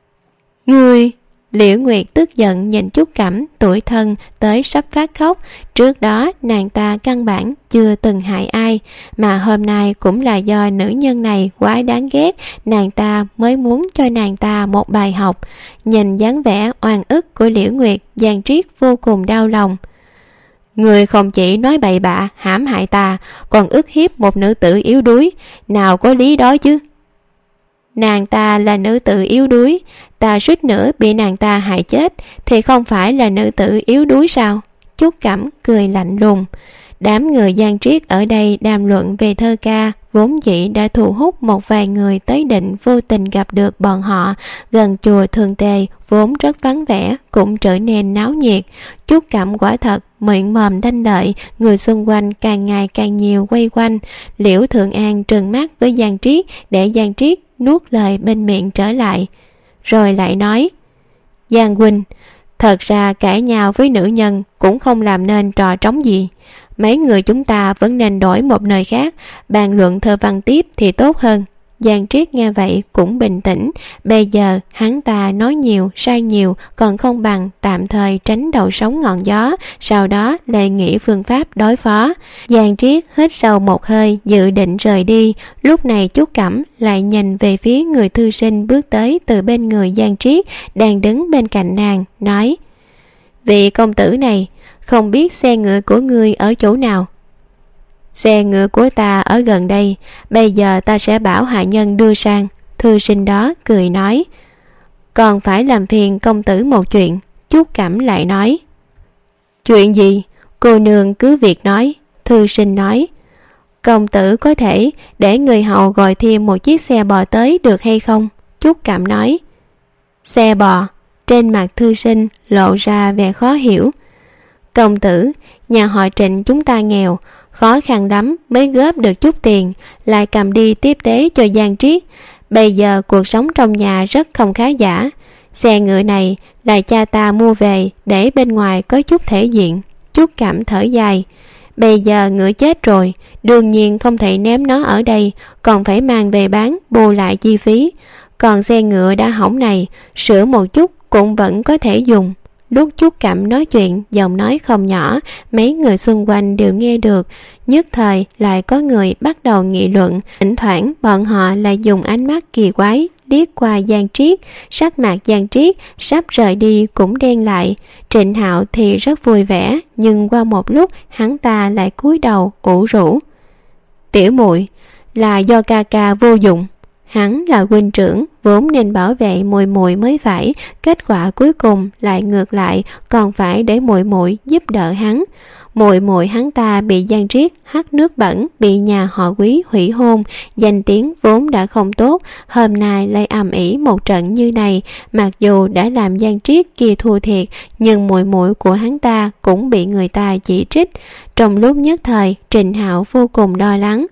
Ngươi! Liễu Nguyệt tức giận nhìn Trúc Cẩm tủi thân tới sắp phát khóc. Trước đó nàng ta căn bản chưa từng hại ai, mà hôm nay cũng là do nữ nhân này quá đáng ghét, nàng ta mới muốn cho nàng ta một bài học. Nhìn dáng vẻ oan ức của Liễu Nguyệt, Giang Triết vô cùng đau lòng. Người không chỉ nói bậy bạ hãm hại ta, còn ức hiếp một nữ tử yếu đuối, nào có lý đó chứ? Nàng ta là nữ tử yếu đuối, ta suýt nữa bị nàng ta hại chết thì không phải là nữ tử yếu đuối sao? Trúc Cẩm cười lạnh lùng. Đám người Giang Triết ở đây đàm luận về thơ ca, vốn dĩ đã thu hút một vài người tới định vô tình gặp được bọn họ. Gần chùa Thường Tề vốn rất vắng vẻ cũng trở nên náo nhiệt. Trúc Cẩm quả thật miệng mồm đanh lợi, người xung quanh càng ngày càng nhiều quay quanh. Liễu Thượng An trừng mắt với Giang Triết để Giang Triết nuốt lời bên miệng trở lại, rồi lại nói. Giang huynh, thật ra cãi nhau với nữ nhân cũng không làm nên trò trống gì. Mấy người chúng ta vẫn nên đổi một nơi khác bàn luận thơ văn tiếp thì tốt hơn. Giang Triết nghe vậy cũng bình tĩnh. Bây giờ hắn ta nói nhiều sai nhiều còn không bằng tạm thời tránh đầu sóng ngọn gió, sau đó lại nghĩ phương pháp đối phó. Giang Triết hít sâu một hơi dự định rời đi. Lúc này Trúc Cẩm lại nhìn về phía người thư sinh bước tới từ bên người Giang Triết đang đứng bên cạnh nàng, nói: Vị công tử này, không biết xe ngựa của ngươi ở chỗ nào? Xe ngựa của ta ở gần đây, bây giờ ta sẽ bảo hạ nhân đưa sang. Thư sinh đó cười nói. Còn phải làm phiền công tử một chuyện. Trúc Cẩm lại nói. Chuyện gì? Cô nương cứ việc nói. Thư sinh nói. Công tử có thể để người hầu gọi thêm một chiếc xe bò tới được hay không? Trúc Cẩm nói. Xe bò? Trên mặt thư sinh lộ ra vẻ khó hiểu. Công tử, nhà họ Trịnh chúng ta nghèo, khó khăn lắm mới góp được chút tiền, lại cầm đi tiếp tế cho Giang Triết. Bây giờ cuộc sống trong nhà rất không khá giả. Xe ngựa này là cha ta mua về để bên ngoài có chút thể diện. Trúc Cẩm thở dài. Bây giờ ngựa chết rồi, đương nhiên không thể ném nó ở đây, còn phải mang về bán bù lại chi phí. Còn xe ngựa đã hỏng này, sửa một chút cũng vẫn có thể dùng. Lúc Trúc Cẩm nói chuyện, giọng nói không nhỏ, mấy người xung quanh đều nghe được. Nhất thời lại có người bắt đầu nghị luận. Thỉnh thoảng bọn họ lại dùng ánh mắt kỳ quái liếc qua Giang Triết. Sắc mặt Giang Triết sắp rời đi cũng đen lại. Trịnh Hạo thì rất vui vẻ, nhưng qua một lúc hắn ta lại cúi đầu ủ rũ. Tiểu muội, là do ca ca vô dụng. Hắn là huynh trưởng, vốn nên bảo vệ muội muội mới phải, kết quả cuối cùng lại ngược lại, còn phải để muội muội giúp đỡ hắn. Muội muội hắn ta bị Giang Triết hắt nước bẩn, bị nhà họ Quý hủy hôn, danh tiếng vốn đã không tốt, hôm nay lại ầm ĩ một trận như này. Mặc dù đã làm Giang Triết kia thua thiệt, nhưng muội muội của hắn ta cũng bị người ta chỉ trích. Trong lúc nhất thời, Trịnh Hạo vô cùng lo lắng.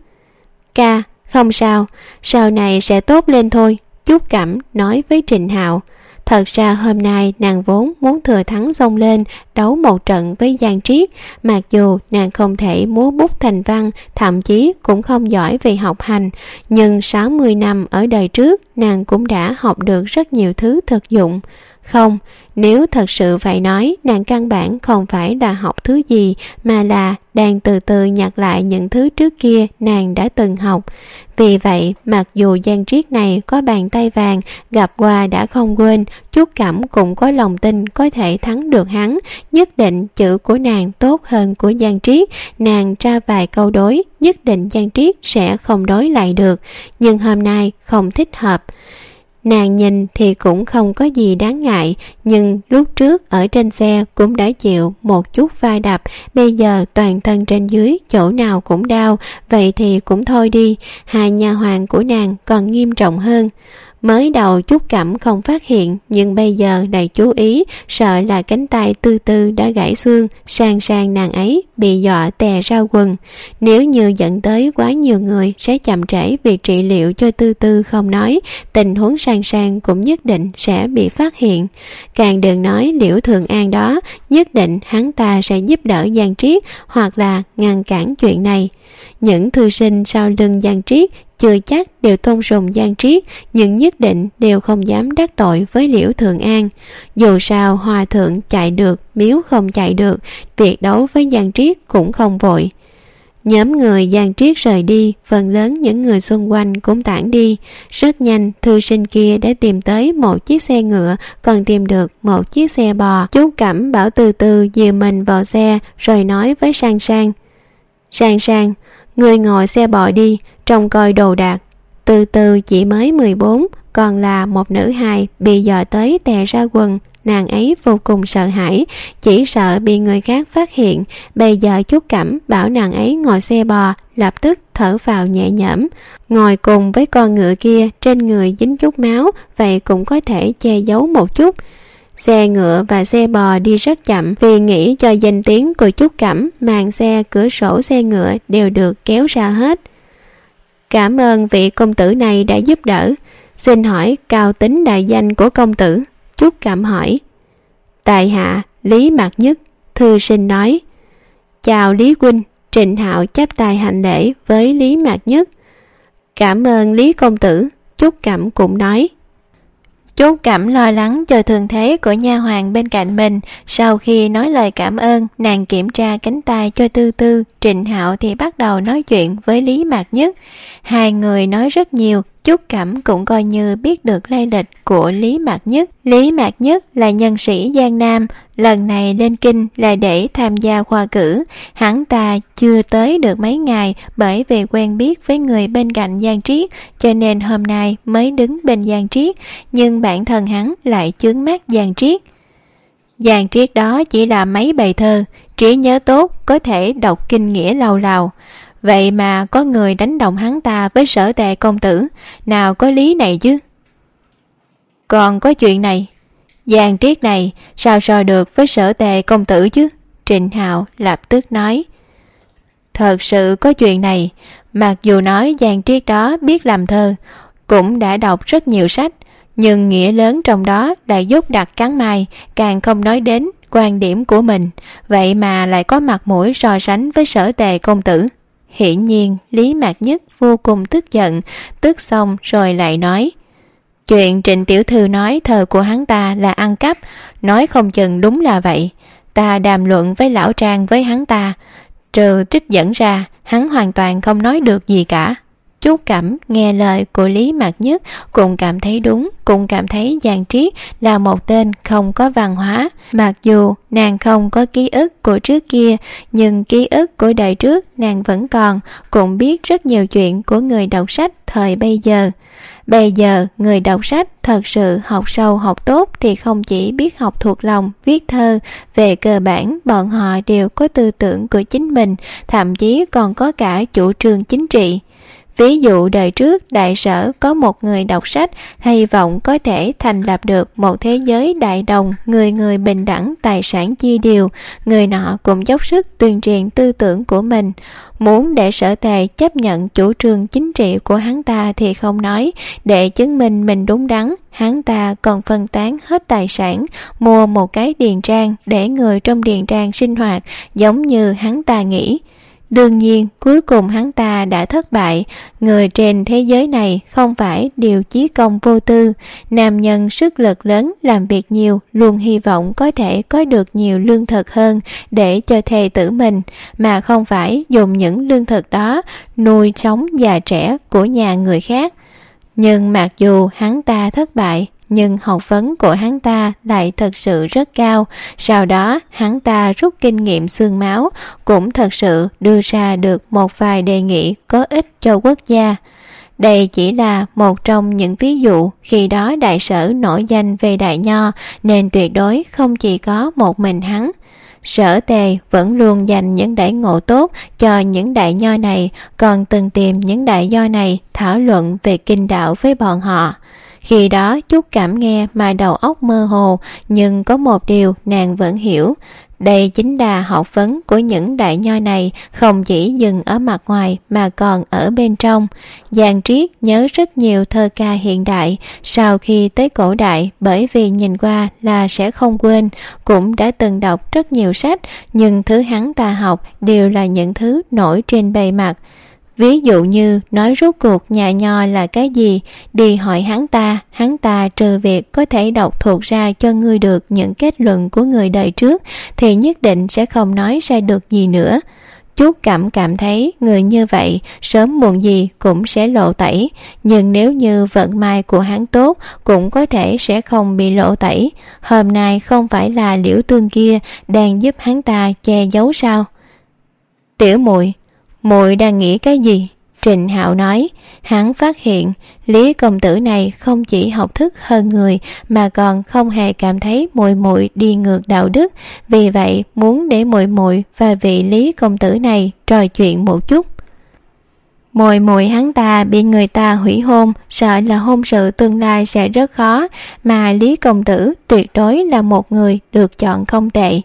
Ca, không sao, sau này sẽ tốt lên thôi, Trúc Cẩm nói với Trịnh Hạo. Thật ra hôm nay nàng vốn muốn thừa thắng xông lên đấu một trận với Giang Triết. Mặc dù nàng không thể múa bút thành văn, thậm chí cũng không giỏi về học hành, nhưng 60 năm ở đời trước nàng cũng đã học được rất nhiều thứ thực dụng. Không, nếu thật sự phải nói, nàng căn bản không phải là học thứ gì, mà là đang từ từ nhặt lại những thứ trước kia nàng đã từng học. Vì vậy, mặc dù Giang Triết này có bàn tay vàng, gặp qua đã không quên, Trúc Cẩm cũng có lòng tin có thể thắng được hắn. Nhất định chữ của nàng tốt hơn của Giang Triết, nàng ra vài câu đối, nhất định Giang Triết sẽ không đối lại được. Nhưng hôm nay không thích hợp. Nàng nhìn thì cũng không có gì đáng ngại, nhưng lúc trước ở trên xe cũng đã chịu một chút va đập, bây giờ toàn thân trên dưới chỗ nào cũng đau, vậy thì cũng thôi đi. Hai nha hoàn của nàng còn nghiêm trọng hơn. Mới đầu Trúc Cẩm không phát hiện, nhưng bây giờ đầy chú ý, sợ là cánh tay Tư Tư đã gãy xương, sang nàng ấy bị dọa tè ra quần. Nếu như dẫn tới quá nhiều người sẽ chậm trễ việc trị liệu cho Tư Tư không nói, tình huống sang cũng nhất định sẽ bị phát hiện. Càng đừng nói Liễu Thường An đó, nhất định hắn ta sẽ giúp đỡ Giang Triết hoặc là ngăn cản chuyện này. Những thư sinh sau lưng Giang Triết chưa chắc đều tôn sùng Giang Triết, nhưng nhất định đều không dám đắc tội với Liễu Thường An. Dù sao hòa thượng chạy được, miếu không chạy được, việc đấu với Giang Triết cũng không vội. Nhóm người Giang Triết rời đi, phần lớn những người xung quanh cũng tản đi. Rất nhanh, thư sinh kia đã tìm tới một chiếc xe ngựa, còn tìm được một chiếc xe bò. Trúc Cẩm bảo Từ Từ dìu mình vào xe, rồi nói với Sang Sang. Sang Sang, người ngồi xe bò đi, trông coi đồ đạc. Từ Từ chỉ mới 14, còn là một nữ hài, bị dọa tới tè ra quần. Nàng ấy vô cùng sợ hãi, chỉ sợ bị người khác phát hiện. Bây giờ Trúc Cẩm bảo nàng ấy ngồi xe bò, lập tức thở phào nhẹ nhõm. Ngồi cùng với con ngựa kia, trên người dính chút máu, vậy cũng có thể che giấu một chút. Xe ngựa và xe bò đi rất chậm, vì nghĩ cho danh tiếng của Trúc Cẩm, màn xe, cửa sổ xe ngựa đều được kéo ra hết. Cảm ơn vị công tử này đã giúp đỡ. Xin hỏi cao tính đại danh của công tử? Trúc Cẩm hỏi. Tại hạ Lý Mạc Nhất. Thư sinh nói. Chào Lý huynh. Trịnh Hạo chắp tay hành lễ với Lý Mạc Nhất. Cảm ơn Lý công tử, Trúc Cẩm cũng nói. Trúc Cẩm lo lắng cho thương thế của nha hoàn bên cạnh mình. Sau khi nói lời cảm ơn, nàng kiểm tra cánh tay cho Tư Tư. Trịnh Hạo thì bắt đầu nói chuyện với Lý Mạc Nhất. Hai người nói rất nhiều. Trúc Cẩm cũng coi như biết được lai lịch của Lý Mạc Nhất. Lý Mạc Nhất là nhân sĩ Giang Nam, lần này lên Kinh là để tham gia khoa cử. Hắn ta chưa tới được mấy ngày, bởi vì quen biết với người bên cạnh Giang Triết, cho nên hôm nay mới đứng bên Giang Triết, nhưng bản thân hắn lại chướng mắt Giang Triết. Giang Triết đó chỉ là mấy bài thơ, trí nhớ tốt, có thể đọc kinh nghĩa lâu lào. Vậy mà có người đánh đồng hắn ta với Sở Tề công tử, nào có lý này chứ. Còn có chuyện này, Giang Triết này sao so được với Sở Tề công tử chứ? Trịnh Hạo lập tức nói. Thật sự có chuyện này, mặc dù nói Giang Triết đó biết làm thơ, cũng đã đọc rất nhiều sách, nhưng nghĩa lớn trong đó là dốt đặc cắn mai, càng không nói đến quan điểm của mình, vậy mà lại có mặt mũi so sánh với Sở Tề công tử. Hiển nhiên Lý Mạc Nhất vô cùng tức giận, tức xong rồi lại nói. Chuyện Trịnh tiểu thư nói thơ của hắn ta là ăn cắp, nói không chừng đúng là vậy. Ta đàm luận với lão Trang với hắn ta, trừ trích dẫn ra, hắn hoàn toàn không nói được gì cả. Trúc Cẩm nghe lời của Lý Mạc Nhất cũng cảm thấy đúng, cũng cảm thấy Giang Triết là một tên không có văn hóa. Mặc dù nàng không có ký ức của trước kia, nhưng ký ức của đời trước nàng vẫn còn, cũng biết rất nhiều chuyện của người đọc sách thời bây giờ. Bây giờ người đọc sách thật sự học sâu học tốt thì không chỉ biết học thuộc lòng, viết thơ, về cơ bản bọn họ đều có tư tưởng của chính mình, thậm chí còn có cả chủ trương chính trị. Ví dụ đời trước Đại Sở có một người đọc sách, hy vọng có thể thành lập được một thế giới đại đồng, người người bình đẳng, tài sản chia đều. Người nọ cũng dốc sức tuyên truyền tư tưởng của mình. Muốn để Sở Tề chấp nhận chủ trương chính trị của hắn ta thì không nói, để chứng minh mình đúng đắn, hắn ta còn phân tán hết tài sản, mua một cái điền trang để người trong điền trang sinh hoạt giống như hắn ta nghĩ. Đương nhiên, cuối cùng hắn ta đã thất bại. Người trên thế giới này không phải đều chí công vô tư. Nam nhân sức lực lớn, làm việc nhiều, luôn hy vọng có thể có được nhiều lương thực hơn để cho thê tử mình, mà không phải dùng những lương thực đó nuôi sống già trẻ của nhà người khác. Nhưng mặc dù hắn ta thất bại, nhưng học vấn của hắn ta lại thật sự rất cao. Sau đó hắn ta rút kinh nghiệm xương máu, cũng thật sự đưa ra được một vài đề nghị có ích cho quốc gia. Đây chỉ là một trong những ví dụ. Khi đó Đại Sở nổi danh về đại nho, nên tuyệt đối không chỉ có một mình hắn. Sở Tề vẫn luôn dành những đãi ngộ tốt cho những đại nho này, còn từng tìm những đại nho này thảo luận về kinh đạo với bọn họ. Khi đó Trúc Cẩm nghe mà đầu óc mơ hồ, nhưng có một điều nàng vẫn hiểu. Đây chính là học vấn của những đại nho này, không chỉ dừng ở mặt ngoài mà còn ở bên trong. Giang Triết nhớ rất nhiều thơ ca hiện đại, sau khi tới cổ đại, bởi vì nhìn qua là sẽ không quên, cũng đã từng đọc rất nhiều sách, nhưng thứ hắn ta học đều là những thứ nổi trên bề mặt. Ví dụ như nói rốt cuộc nhà nho là cái gì, đi hỏi hắn ta trừ việc có thể đọc thuộc ra cho ngươi được những kết luận của người đời trước, thì nhất định sẽ không nói ra được gì nữa. Trúc Cẩm cảm thấy người như vậy sớm muộn gì cũng sẽ lộ tẩy, nhưng nếu như vận may của hắn tốt cũng có thể sẽ không bị lộ tẩy. Hôm nay không phải là Liễu Tương kia đang giúp hắn ta che giấu sao? Tiểu muội, muội đang nghĩ cái gì? Trịnh Hạo nói. Hắn phát hiện Lý công tử này không chỉ học thức hơn người mà còn không hề cảm thấy muội muội đi ngược đạo đức, vì vậy muốn để muội muội và vị Lý công tử này trò chuyện một chút. Muội muội hắn ta bị người ta hủy hôn, sợ là hôn sự tương lai sẽ rất khó, mà Lý công tử tuyệt đối là một người được chọn không tệ.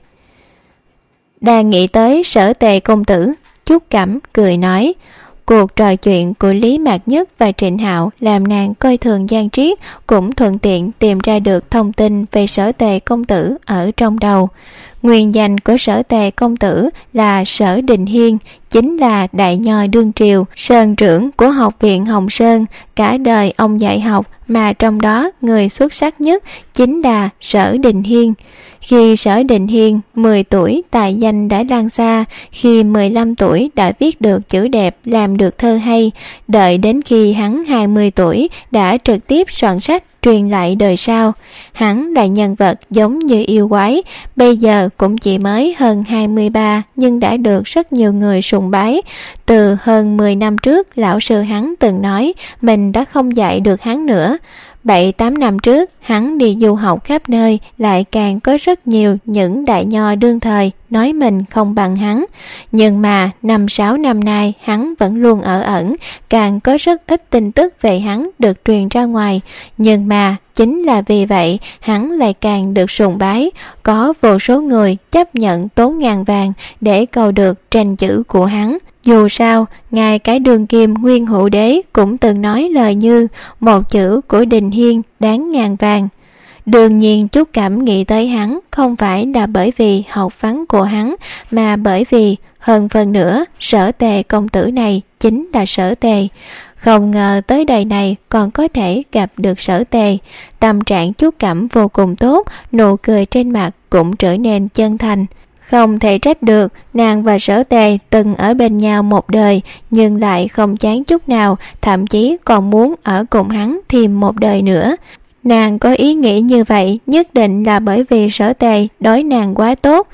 Đang nghĩ tới Sở Tề công tử, Trúc Cẩm cười nói. Cuộc trò chuyện của Lý Mạc Nhất và Trịnh Hạo làm nàng coi thường Giang Triết, cũng thuận tiện tìm ra được thông tin về Sở Tề công tử ở trong đầu. Nguyên danh của Sở Tề công tử là Sở Đình Hiên, chính là đại nho đương triều, sơn trưởng của Học viện Hồng Sơn. Cả đời ông dạy học, mà trong đó người xuất sắc nhất chính là Sở Đình Hiên. Khi Sở Đình Hiên 10 tuổi, tài danh đã lan xa. Khi 15 tuổi đã viết được chữ đẹp, làm được thơ hay. Đợi đến khi hắn 20 tuổi đã trực tiếp soạn sách truyền lại đời sau. Hắn là nhân vật giống như yêu quái, bây giờ cũng chỉ mới hơn 23 nhưng đã được rất nhiều người sùng bái. Từ hơn 10 năm trước, lão sư hắn từng nói mình đã không dạy được hắn nữa. 7-8 năm trước, hắn đi du học khắp nơi, lại càng có rất nhiều những đại nho đương thời nói mình không bằng hắn. Nhưng mà 5-6 năm nay, hắn vẫn luôn ở ẩn, càng có rất ít tin tức về hắn được truyền ra ngoài. Nhưng mà chính là vì vậy, hắn lại càng được sùng bái. Có vô số người chấp nhận tốn ngàn vàng để cầu được tranh chữ của hắn. Dù sao, ngài cái đường kim Nguyên Hữu Đế cũng từng nói lời như một chữ của Đình Hiên đáng ngàn vàng. Đương nhiên Trúc Cẩm nghĩ tới hắn không phải là bởi vì học vấn của hắn, mà bởi vì hơn phần nữa Sở Tề công tử này chính là Sở Tề. Không ngờ tới đời này còn có thể gặp được Sở Tề. Tâm trạng Trúc Cẩm vô cùng tốt, nụ cười trên mặt cũng trở nên chân thành. Không thể trách được, nàng và Sở Tề từng ở bên nhau một đời, nhưng lại không chán chút nào, thậm chí còn muốn ở cùng hắn thêm một đời nữa. Nàng có ý nghĩ như vậy nhất định là bởi vì Sở Tề đối nàng quá tốt.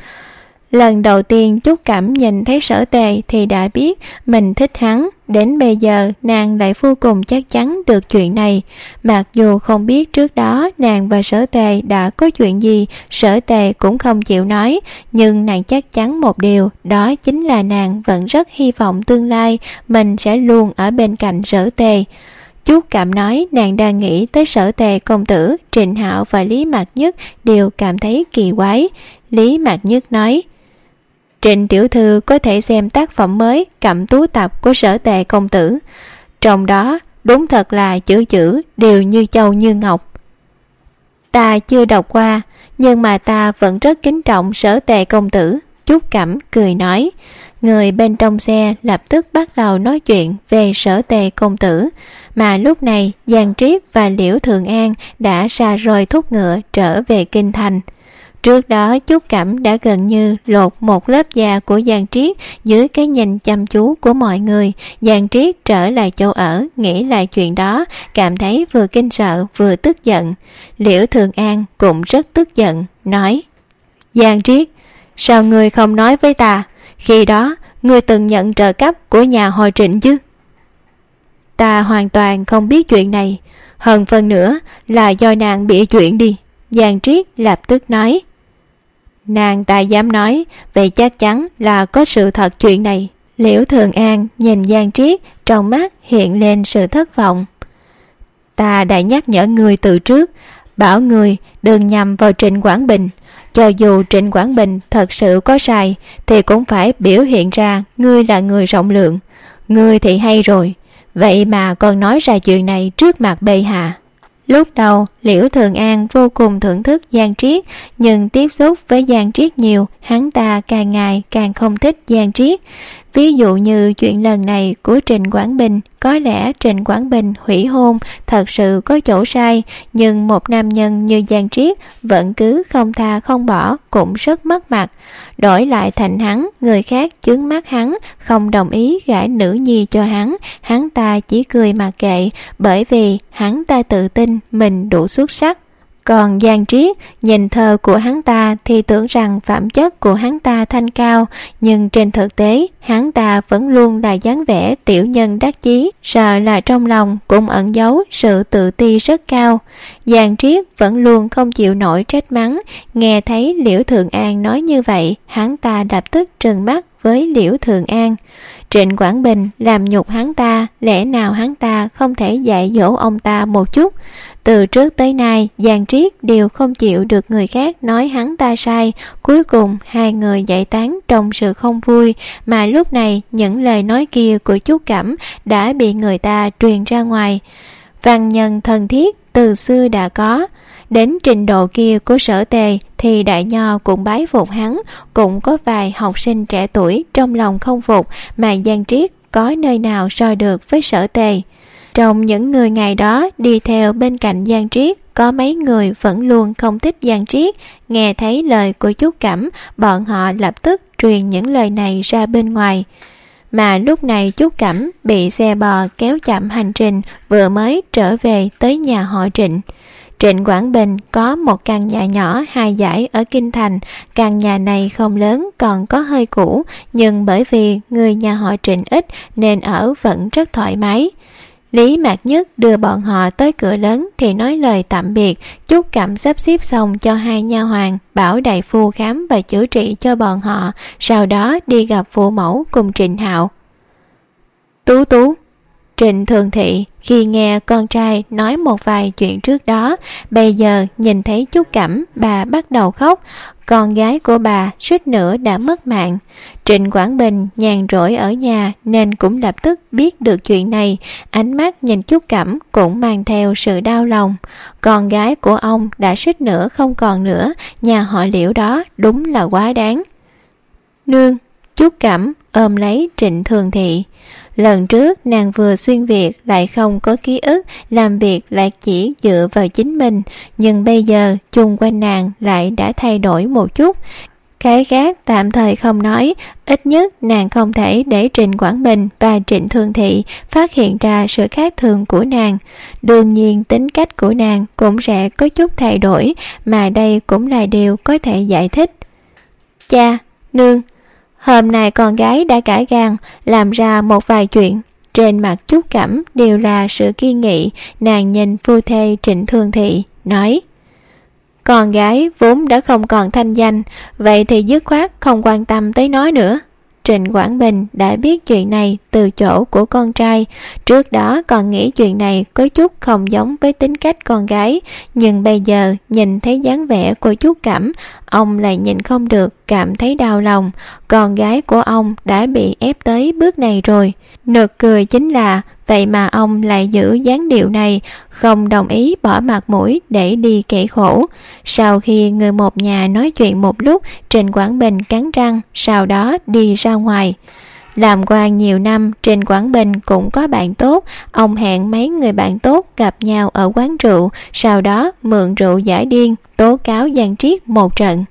Lần đầu tiên Trúc Cẩm nhìn thấy Sở Tề thì đã biết mình thích hắn. Đến bây giờ nàng lại vô cùng chắc chắn được chuyện này. Mặc dù không biết trước đó nàng và Sở Tề đã có chuyện gì, Sở Tề cũng không chịu nói, nhưng nàng chắc chắn một điều, đó chính là nàng vẫn rất hy vọng tương lai mình sẽ luôn ở bên cạnh Sở Tề. Trúc Cẩm nói nàng đang nghĩ tới Sở Tề công tử. Trịnh Hạo và Lý Mạc Nhất đều cảm thấy kỳ quái. Lý Mạc Nhất nói: Trịnh tiểu thư có thể xem tác phẩm mới Cẩm Tú Tập của Sở Tề công tử. Trong đó đúng thật là chữ chữ đều như châu như ngọc. Ta chưa đọc qua, nhưng mà ta vẫn rất kính trọng Sở Tề công tử. Trúc Cẩm cười nói. Người bên trong xe lập tức bắt đầu nói chuyện về Sở Tề công tử. Mà lúc này Giang Triết và Liễu Thường An đã ra roi thúc ngựa trở về kinh thành. Trước đó Trúc Cẩm đã gần như lột một lớp da của Giang Triết dưới cái nhìn chăm chú của mọi người. Giang Triết trở lại chỗ ở, nghĩ lại chuyện đó, cảm thấy vừa kinh sợ vừa tức giận. Liễu Thường An cũng rất tức giận, nói: Giang Triết, sao ngươi không nói với ta? Khi đó ngươi từng nhận trợ cấp của nhà họ Trịnh chứ? Ta hoàn toàn không biết chuyện này, hơn phần nữa là do nàng bịa chuyện đi. Giang Triết lập tức nói. Nàng ta dám nói, vậy chắc chắn là có sự thật chuyện này. Liễu Thường An nhìn Giang Triết, trong mắt hiện lên sự thất vọng. Ta đã nhắc nhở người từ trước, bảo người đừng nhầm vào Trịnh Quảng Bình. Cho dù Trịnh Quảng Bình thật sự có sai, thì cũng phải biểu hiện ra ngươi là người rộng lượng. Ngươi thì hay rồi, vậy mà còn nói ra chuyện này trước mặt bệ hạ. Lúc đầu Liễu Thường An vô cùng thưởng thức Giang Triết, nhưng tiếp xúc với Giang Triết nhiều, hắn ta càng ngày càng không thích Giang Triết. Ví dụ như chuyện lần này của Trịnh Quảng Bình, có lẽ Trịnh Quảng Bình hủy hôn thật sự có chỗ sai, nhưng một nam nhân như Giang Triết vẫn cứ không tha không bỏ, cũng rất mất mặt. Đổi lại thành hắn, người khác chướng mắt hắn, không đồng ý gả nữ nhi cho hắn ta chỉ cười mà kệ, bởi vì hắn ta tự tin mình đủ xuất sắc. Còn Giang Triết nhìn thơ của hắn ta thì tưởng rằng phẩm chất của hắn ta thanh cao, nhưng trên thực tế hắn ta vẫn luôn là dáng vẻ tiểu nhân đắc chí, sợ là trong lòng cũng ẩn giấu sự tự ti rất cao. Giang Triết vẫn luôn không chịu nổi trách mắng, nghe thấy Liễu Thường An nói như vậy, hắn ta lập tức trừng mắt với Liễu Thường An. Trịnh Quảng Bình làm nhục hắn ta, lẽ nào hắn ta không thể dạy dỗ ông ta một chút? Từ trước tới nay, Giang Triết đều không chịu được người khác nói hắn ta sai. Cuối cùng, hai người giải tán trong sự không vui, mà lúc này những lời nói kia của Trúc Cẩm đã bị người ta truyền ra ngoài. Văn nhân thân thiết từ xưa đã có, Đến trình độ kia của Sở Tề thì Đại Nho cũng bái phục hắn. Cũng có vài học sinh trẻ tuổi trong lòng không phục, mà Giang Triết có nơi nào so được với Sở Tề. Trong những người ngày đó đi theo bên cạnh Giang Triết, có mấy người vẫn luôn không thích Giang Triết. Nghe thấy lời của Trúc Cẩm, bọn họ lập tức truyền những lời này ra bên ngoài. Mà lúc này Trúc Cẩm bị xe bò kéo chậm hành trình, vừa mới trở về tới nhà họ Trịnh. Trịnh Quảng Bình có một căn nhà nhỏ 2 dãy ở Kinh Thành. Căn nhà này không lớn, còn có hơi cũ, nhưng bởi vì người nhà họ Trịnh ít nên ở vẫn rất thoải mái. Lý Mạc Nhất đưa bọn họ tới cửa lớn thì nói lời tạm biệt. Trúc Cẩm sắp xếp xong cho 2 nha hoàn, bảo đại phu khám và chữa trị cho bọn họ, sau đó đi gặp phụ mẫu cùng Trịnh Hạo. Tú Tú. Trịnh Thường Thị khi nghe con trai nói một vài chuyện trước đó, bây giờ nhìn thấy Trúc Cẩm, bà bắt đầu khóc. Con gái của bà suýt nữa đã mất mạng. Trịnh Quảng Bình nhàn rỗi ở nhà nên cũng lập tức biết được chuyện này. Ánh mắt nhìn Trúc Cẩm cũng mang theo sự đau lòng. Con gái của ông đã suýt nữa không còn nữa, nhà họ Liễu đó đúng là quá đáng. Nương. Trúc Cẩm ôm lấy Trịnh Thường Thị. Lần trước nàng vừa xuyên Việt lại không có ký ức, làm việc lại chỉ dựa vào chính mình, nhưng bây giờ chung quanh nàng lại đã thay đổi một chút. Cái khác tạm thời không nói, ít nhất nàng không thể để Trịnh Quảng Bình và Trịnh Thường Thị phát hiện ra sự khác thường của nàng. Đương nhiên tính cách của nàng cũng sẽ có chút thay đổi, mà đây cũng là điều có thể giải thích. Cha, nương, hôm nay con gái đã cãi gan làm ra một vài chuyện. Trên mặt Trúc Cẩm đều là sự kiên nghị. Nàng nhìn phu thê Trịnh Thường Thị nói: con gái vốn đã không còn thanh danh, vậy thì dứt khoát không quan tâm tới nó nữa. Trịnh Quảng Bình đã biết chuyện này từ chỗ của con trai. Trước đó còn nghĩ chuyện này có chút không giống với tính cách con gái, nhưng bây giờ nhìn thấy dáng vẻ của Trúc Cẩm, ông lại nhìn không được, cảm thấy đau lòng. Con gái của ông đã bị ép tới bước này rồi. Nực cười chính là vậy mà ông lại giữ dáng điệu này, không đồng ý bỏ mặt mũi để đi kể khổ. Sau khi người một nhà nói chuyện một lúc, Trịnh Quảng Bình cắn răng, sau đó đi ra ngoài. Làm quan nhiều năm, Trịnh Quảng Bình cũng có bạn tốt. Ông hẹn mấy người bạn tốt gặp nhau ở quán rượu, sau đó mượn rượu giải điên, tố cáo Giang Triết một trận.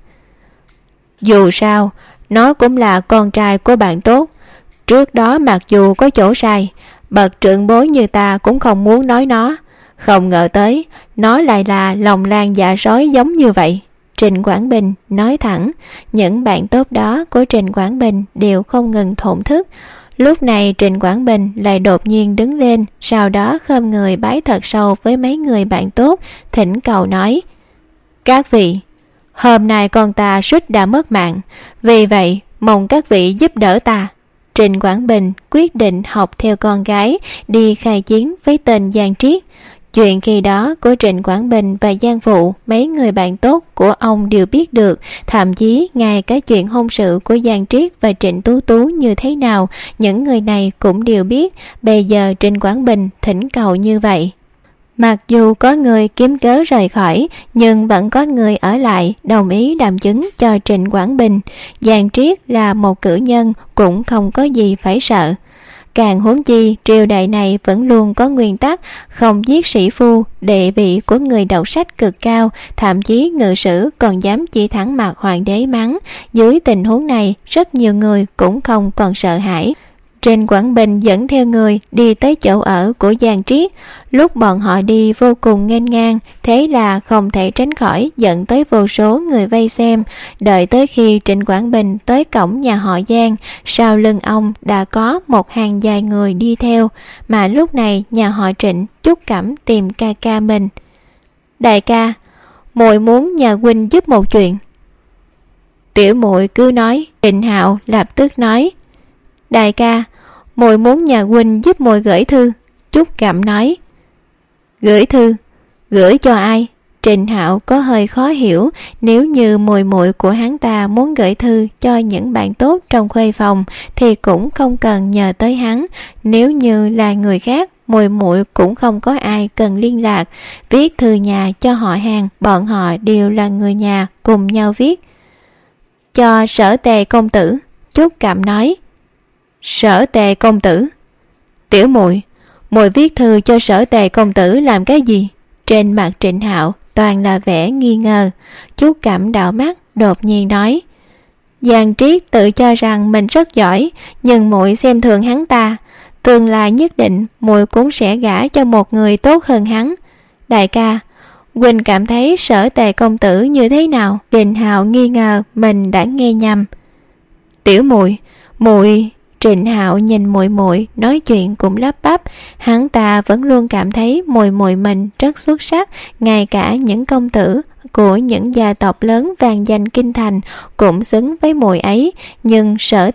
Dù sao, nó cũng là con trai của bạn tốt. Trước đó mặc dù có chỗ sai, bậc trưởng bối như ta cũng không muốn nói nó. Không ngờ tới, nó lại là lòng lan dạ sói giống như vậy. Trịnh Quảng Bình nói thẳng. Những bạn tốt đó của Trịnh Quảng Bình đều không ngừng thổn thức. Lúc này Trịnh Quảng Bình lại đột nhiên đứng lên, sau đó khom người bái thật sâu với mấy người bạn tốt, thỉnh cầu nói: các vị, hôm nay con ta suýt đã mất mạng, vì vậy mong các vị giúp đỡ ta. Trịnh Quảng Bình quyết định học theo con gái, đi khai chiến với tên Giang Triết. Chuyện khi đó của Trịnh Quảng Bình và Giang Phụ, mấy người bạn tốt của ông đều biết được, thậm chí ngay cả chuyện hôn sự của Giang Triết và Trịnh Tú Tú như thế nào, những người này cũng đều biết. Bây giờ Trịnh Quảng Bình thỉnh cầu như vậy. Mặc dù có người kiếm cớ rời khỏi, nhưng vẫn có người ở lại đồng ý đảm chứng cho Trịnh Quảng Bình. Giang Triết là một cử nhân, cũng không có gì phải sợ. Càng huống chi triều đại này vẫn luôn có nguyên tắc không giết sĩ phu, địa vị của người đọc sách cực cao, thậm chí ngự sử còn dám chỉ thẳng mặt hoàng đế mắng. Dưới tình huống này, rất nhiều người cũng không còn sợ hãi. Trịnh Quảng Bình dẫn theo người đi tới chỗ ở của Giang Triết. Lúc bọn họ đi vô cùng nghênh ngang, thế là không thể tránh khỏi dẫn tới vô số người vây xem. Đợi tới khi Trịnh Quảng Bình tới cổng nhà họ Giang, sau lưng ông đã có một hàng dài người đi theo. Mà lúc này nhà họ Trịnh Trúc Cẩm tìm ca ca mình. Đại ca, muội muốn nhờ huynh giúp một chuyện. Tiểu muội cứ nói. Trịnh Hạo lập tức nói. Đại ca, muội muốn nhà huynh giúp muội gửi thư. Trúc Cẩm nói. Gửi thư? Gửi cho ai? Trịnh Hạo có hơi khó hiểu. Nếu như muội muội của hắn ta muốn gửi thư cho những bạn tốt trong khuê phòng thì cũng không cần nhờ tới hắn. Nếu như là người khác, muội muội cũng không có ai cần liên lạc, viết thư nhà cho họ hàng, bọn họ đều là người nhà, cùng nhau viết. Cho Sở Tề công tử. Trúc Cẩm nói. Sở Tề công tử? Tiểu muội, muội viết thư cho Sở Tề công tử làm cái gì? Trên mặt Trịnh Hạo toàn là vẻ nghi ngờ. Trúc Cẩm đảo mắt, đột nhiên nói. Giang Triết tự cho rằng mình rất giỏi, nhưng muội xem thường hắn ta, tương lai nhất định muội cũng sẽ gả cho một người tốt hơn hắn. Đại ca, huynh cảm thấy Sở Tề công tử như thế nào? Trịnh Hạo nghi ngờ mình đã nghe nhầm. Tiểu muội, Trịnh Hạo nhìn muội muội nói chuyện cũng lắp bắp, hắn ta vẫn luôn cảm thấy muội muội mình rất xuất sắc, ngay cả những công tử của những gia tộc lớn vang danh kinh thành cũng xứng với muội ấy, nhưng Sở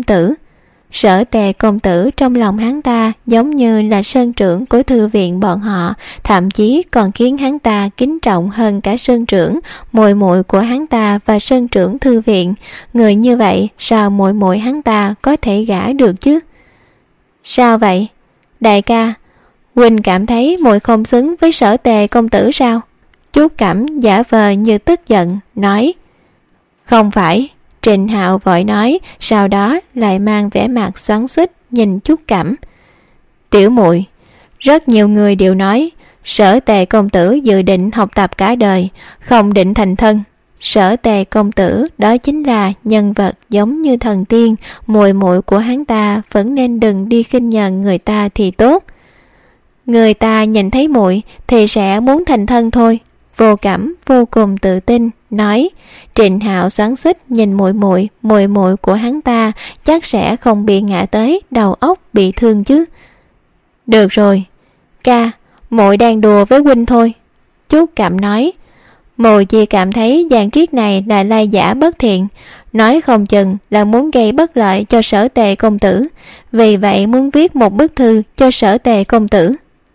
Tề công tử trong lòng hắn ta giống như là sơn trưởng của thư viện bọn họ, thậm chí còn khiến hắn ta kính trọng hơn cả sơn trưởng, muội muội của hắn ta và sơn trưởng thư viện. Người như vậy sao muội muội hắn ta có thể gả được chứ? Sao vậy? Đại ca, huynh cảm thấy muội không xứng với Sở Tề công tử sao? Trúc Cẩm giả vờ như tức giận nói. Không phải. Trịnh Hạo vội nói, sau đó lại mang vẻ mặt xoắn xuýt nhìn Trúc Cẩm. Tiểu muội, rất nhiều người đều nói Sở Tề công tử dự định học tập cả đời, không định thành thân. Sở Tề công tử đó chính là nhân vật giống như thần tiên, muội muội của hắn ta vẫn nên đừng đi khinh nhờn người ta thì tốt. Người ta nhìn thấy muội thì sẽ muốn thành thân thôi. Vô Cẩm vô cùng tự tin nói. Trịnh Hạo xoắn xuýt nhìn muội muội của hắn ta chắc sẽ không bị ngã tới đầu óc bị thương chứ. Được rồi ca, muội đang đùa với huynh thôi. Trúc Cẩm nói. Muội chỉ cảm thấy Giang Triết này là lai giả bất thiện, nói không chừng là muốn gây bất lợi cho Sở Tề công tử, vì vậy muốn viết một bức thư cho Sở Tề công tử.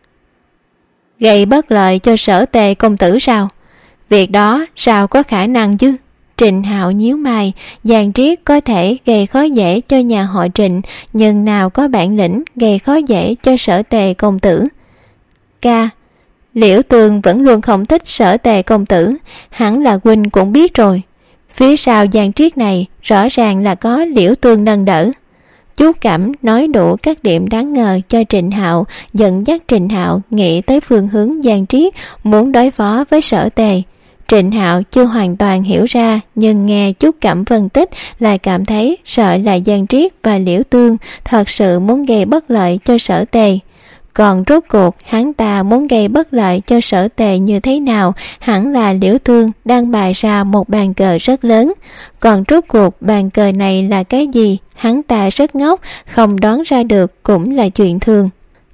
Gây bất lợi cho Sở Tề công tử sao? Việc đó sao có khả năng chứ? Trịnh Hạo nhíu mày. Giang Triết có thể gây khó dễ cho nhà họ Trịnh, nhưng nào có bản lĩnh gây khó dễ cho Sở Tề công tử. Ca, Liễu Tương vẫn luôn không thích Sở Tề công tử, hẳn là huynh cũng biết rồi. Phía sau Giang Triết này rõ ràng là có Liễu Tương nâng đỡ. Trúc Cẩm nói đủ các điểm đáng ngờ cho Trịnh Hạo, dẫn dắt Trịnh Hạo nghĩ tới phương hướng Giang Triết muốn đối phó với Sở Tề. Trịnh Hạo chưa hoàn toàn hiểu ra, nhưng nghe Trúc Cẩm phân tích lại cảm thấy sợ là Giang Triết và Liễu Tương thật sự muốn gây bất lợi cho Sở Tề. Còn rốt cuộc hắn ta muốn gây bất lợi cho Sở Tề như thế nào, hẳn là Liễu Tương đang bày ra một bàn cờ rất lớn. Còn rốt cuộc bàn cờ này là cái gì, hắn ta rất ngốc, không đoán ra được cũng là chuyện thường.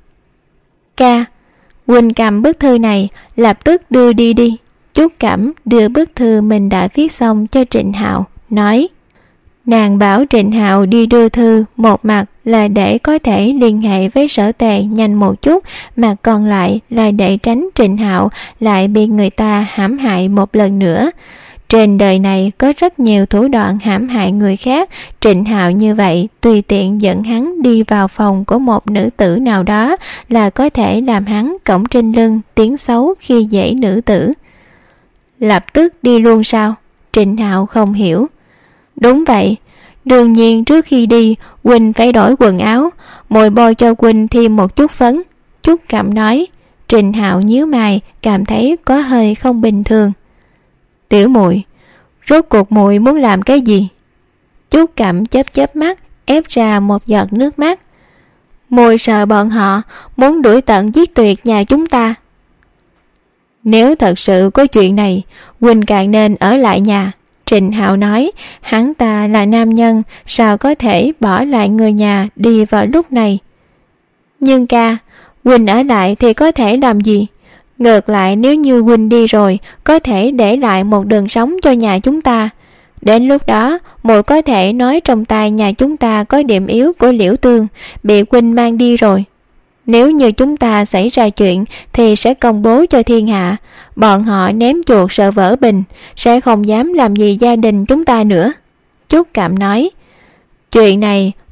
Ca, huynh cầm bức thư này, lập tức đưa đi. Trúc Cẩm đưa bức thư mình đã viết xong cho Trịnh Hạo, nói. Nàng bảo Trịnh Hạo đi đưa thư, một mặt là để có thể liên hệ với Sở Tề nhanh một chút, mặt còn lại là để tránh Trịnh Hạo lại bị người ta hãm hại một lần nữa. Trên đời này có rất nhiều thủ đoạn hãm hại người khác, Trịnh Hạo như vậy tùy tiện dẫn hắn đi vào phòng của một nữ tử nào đó là có thể làm hắn cõng trên lưng tiếng xấu khi dễ nữ tử. Lập tức đi luôn sao? Trịnh Hạo không hiểu. Đúng vậy, đương nhiên trước khi đi huynh phải đổi quần áo, muội bôi cho huynh thêm một chút phấn. Trúc Cẩm nói. Trịnh Hạo nhíu mày, cảm thấy có hơi không bình thường. Tiểu muội, rốt cuộc muội muốn làm cái gì? Trúc Cẩm chớp mắt, ép ra một giọt nước mắt. Muội sợ bọn họ muốn đuổi tận giết tuyệt nhà chúng ta. Nếu thật sự có chuyện này, huynh càng nên ở lại nhà. Trịnh Hạo nói, hắn ta là nam nhân, sao có thể bỏ lại người nhà đi vào lúc này. Nhưng ca, huynh ở lại thì có thể làm gì? Ngược lại nếu như huynh đi rồi, có thể để lại một đường sống cho nhà chúng ta. Đến lúc đó, muội có thể nói trong tai nhà chúng ta có điểm yếu của Liễu Tương, bị huynh mang đi rồi. Nếu như chúng ta xảy ra chuyện thì sẽ công bố cho thiên hạ, bọn họ ném chuột sợ vỡ bình, sẽ không dám làm gì gia đình chúng ta nữa. Trúc Cẩm nói. Chuyện này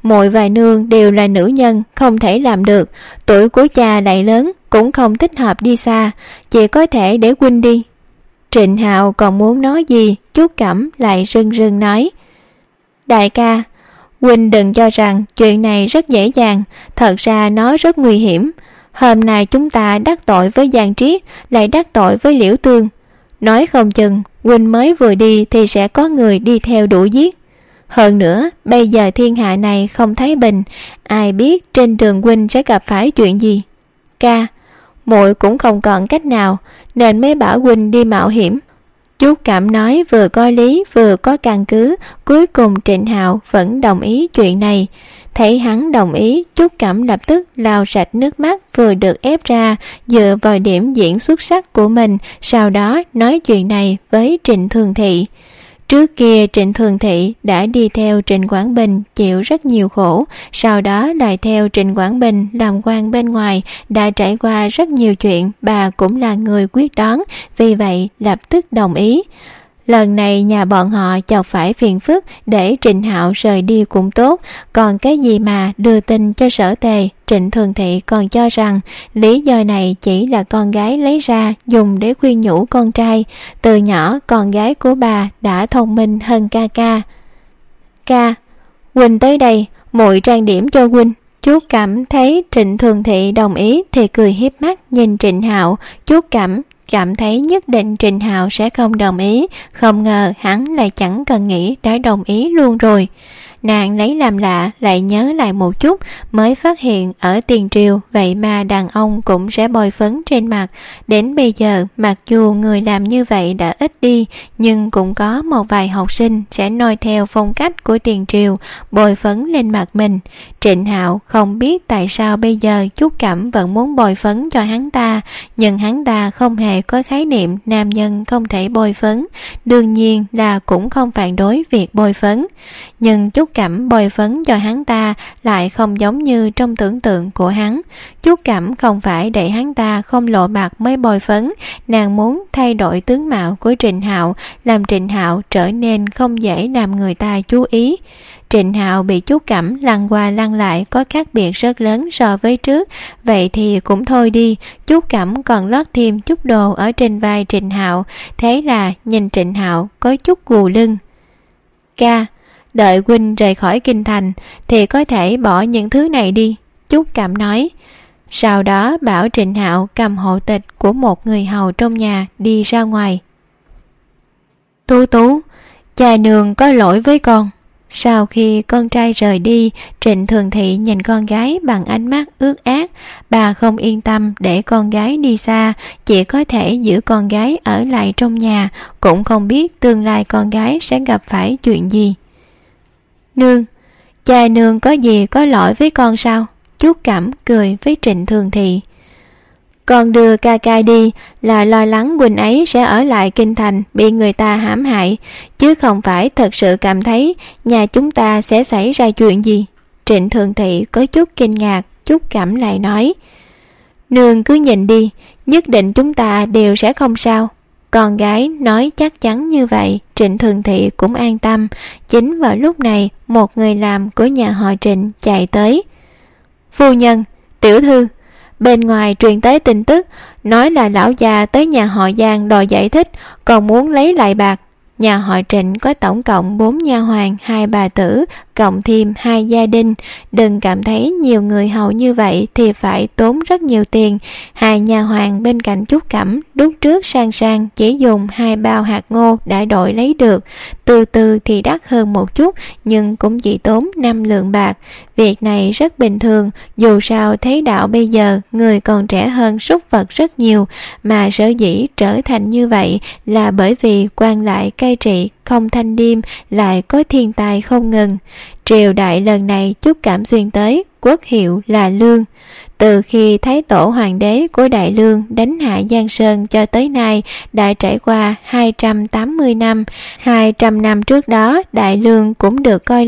muội và nương đều là nữ nhân, không thể làm được. Tuổi của cha lại lớn, cũng không thích hợp đi xa, chỉ có thể để huynh đi. Trịnh Hạo còn muốn nói gì, Trúc Cẩm lại rưng rưng nói: Đại ca, huynh đừng cho rằng chuyện này rất dễ dàng, thật ra nó rất nguy hiểm. Hôm nay chúng ta đắc tội với Giang Triết, lại đắc tội với Liễu Tương. Nói không chừng huynh mới vừa đi thì sẽ có người đi theo đuổi giết. Hơn nữa, bây giờ thiên hạ này không thái bình, ai biết trên đường huynh sẽ gặp phải chuyện gì. Ca, muội cũng không còn cách nào, nên mới bảo huynh đi mạo hiểm. Trúc Cẩm nói vừa có lý vừa có căn cứ. Cuối cùng Trịnh Hạo vẫn đồng ý chuyện này. Thấy hắn đồng ý, Trúc Cẩm lập tức lau sạch nước mắt vừa được ép ra, dựa vào điểm diễn xuất sắc của mình, sau đó nói chuyện này với Trịnh Thường Thị. Trước kia Trịnh Thường Thị đã đi theo Trịnh Quảng Bình chịu rất nhiều khổ, sau đó lại theo Trịnh Quảng Bình làm quan bên ngoài, đã trải qua rất nhiều chuyện, bà cũng là người quyết đoán, vì vậy lập tức đồng ý. Lần này nhà bọn họ chọc phải phiền phức, để Trịnh Hạo rời đi cũng tốt, còn cái gì mà đưa tin cho Sở Tề. Trịnh Thường Thị còn cho rằng lý do này chỉ là con gái lấy ra dùng để khuyên nhủ con trai. Từ nhỏ con gái của bà đã thông minh hơn ca ca. Ca, huynh tới đây, muội trang điểm cho huynh. Trúc Cẩm thấy Trịnh Thường Thị đồng ý thì cười hiếp mắt nhìn Trịnh Hạo. Trúc Cẩm cảm thấy nhất định Trịnh Hạo sẽ không đồng ý, không ngờ hắn lại chẳng cần nghĩ đã đồng ý luôn rồi. Nàng lấy làm lạ, lại nhớ lại một chút, mới phát hiện ở tiền triều vậy mà đàn ông cũng sẽ bôi phấn trên mặt. Đến bây giờ, mặc dù người làm như vậy đã ít đi, nhưng cũng có một vài học sinh sẽ noi theo phong cách của tiền triều, bôi phấn lên mặt mình. Trịnh Hạo không biết tại sao bây giờ Trúc Cẩm vẫn muốn bôi phấn cho hắn ta, nhưng hắn ta không hề có khái niệm nam nhân không thể bôi phấn, đương nhiên là cũng không phản đối việc bôi phấn. Nhưng Trúc Cẩm bôi phấn cho hắn ta lại không giống như trong tưởng tượng của hắn. Trúc Cẩm không phải để hắn ta không lộ mặt mới bôi phấn, nàng muốn thay đổi tướng mạo của Trịnh Hạo, làm Trịnh Hạo trở nên không dễ làm người ta chú ý. Trịnh Hạo bị Trúc Cẩm lăn qua lăn lại có khác biệt rất lớn so với trước, vậy thì cũng thôi đi. Trúc Cẩm còn lót thêm chút đồ ở trên vai Trịnh Hạo, thế là nhìn Trịnh Hạo có chút gù lưng. Ca, đợi huynh rời khỏi kinh thành thì có thể bỏ những thứ này đi, Trúc Cẩm nói. Sau đó bảo Trịnh Hạo cầm hộ tịch của một người hầu trong nhà đi ra ngoài. Tú Tú, cha nương có lỗi với con. Sau khi con trai rời đi, Trịnh Thường Thị nhìn con gái bằng ánh mắt ướt át. Bà không yên tâm để con gái đi xa, chỉ có thể giữ con gái ở lại trong nhà, cũng không biết tương lai con gái sẽ gặp phải chuyện gì. Nương, cha nương có gì có lỗi với con sao? Trúc Cẩm cười với Trịnh Thường Thị. Con đưa ca ca đi là lo lắng huynh ấy sẽ ở lại kinh thành bị người ta hãm hại, chứ không phải thật sự cảm thấy nhà chúng ta sẽ xảy ra chuyện gì. Trịnh Thường Thị có chút kinh ngạc. Trúc Cẩm lại nói: Nương cứ nhìn đi, nhất định chúng ta đều sẽ không sao. Con gái nói chắc chắn như vậy, Trịnh Thường Thị cũng an tâm. Chính vào lúc này, một người làm của nhà họ Trịnh chạy tới. Phu nhân, tiểu thư, bên ngoài truyền tới tin tức, nói là lão già tới nhà họ Giang đòi giải thích, còn muốn lấy lại bạc. Nhà họ Trịnh có tổng cộng 4 nha hoàn, 2 bà tử, cộng thêm 2 gia đình. Đừng cảm thấy nhiều người hầu như vậy thì phải tốn rất nhiều tiền. 2 nha hoàn bên cạnh Trúc Cẩm lúc trước sang chỉ dùng 2 bao hạt ngô đã đổi lấy được. Từ từ thì đắt hơn một chút, nhưng cũng chỉ tốn 5 lượng bạc. Việc này rất bình thường, dù sao thế đạo bây giờ người còn trẻ hơn súc vật rất nhiều, mà sở dĩ trở thành như vậy là bởi vì quan lại cai trị không thanh liêm, lại có thiên tài không ngừng. Triều đại lần này Trúc Cẩm xuyên tới, quốc hiệu là Lương. Từ khi Thái Tổ Hoàng đế của Đại Lương đánh hạ Giang Sơn cho tới nay đã trải qua 280 năm. 200 năm trước đó, Đại Lương cũng được coi là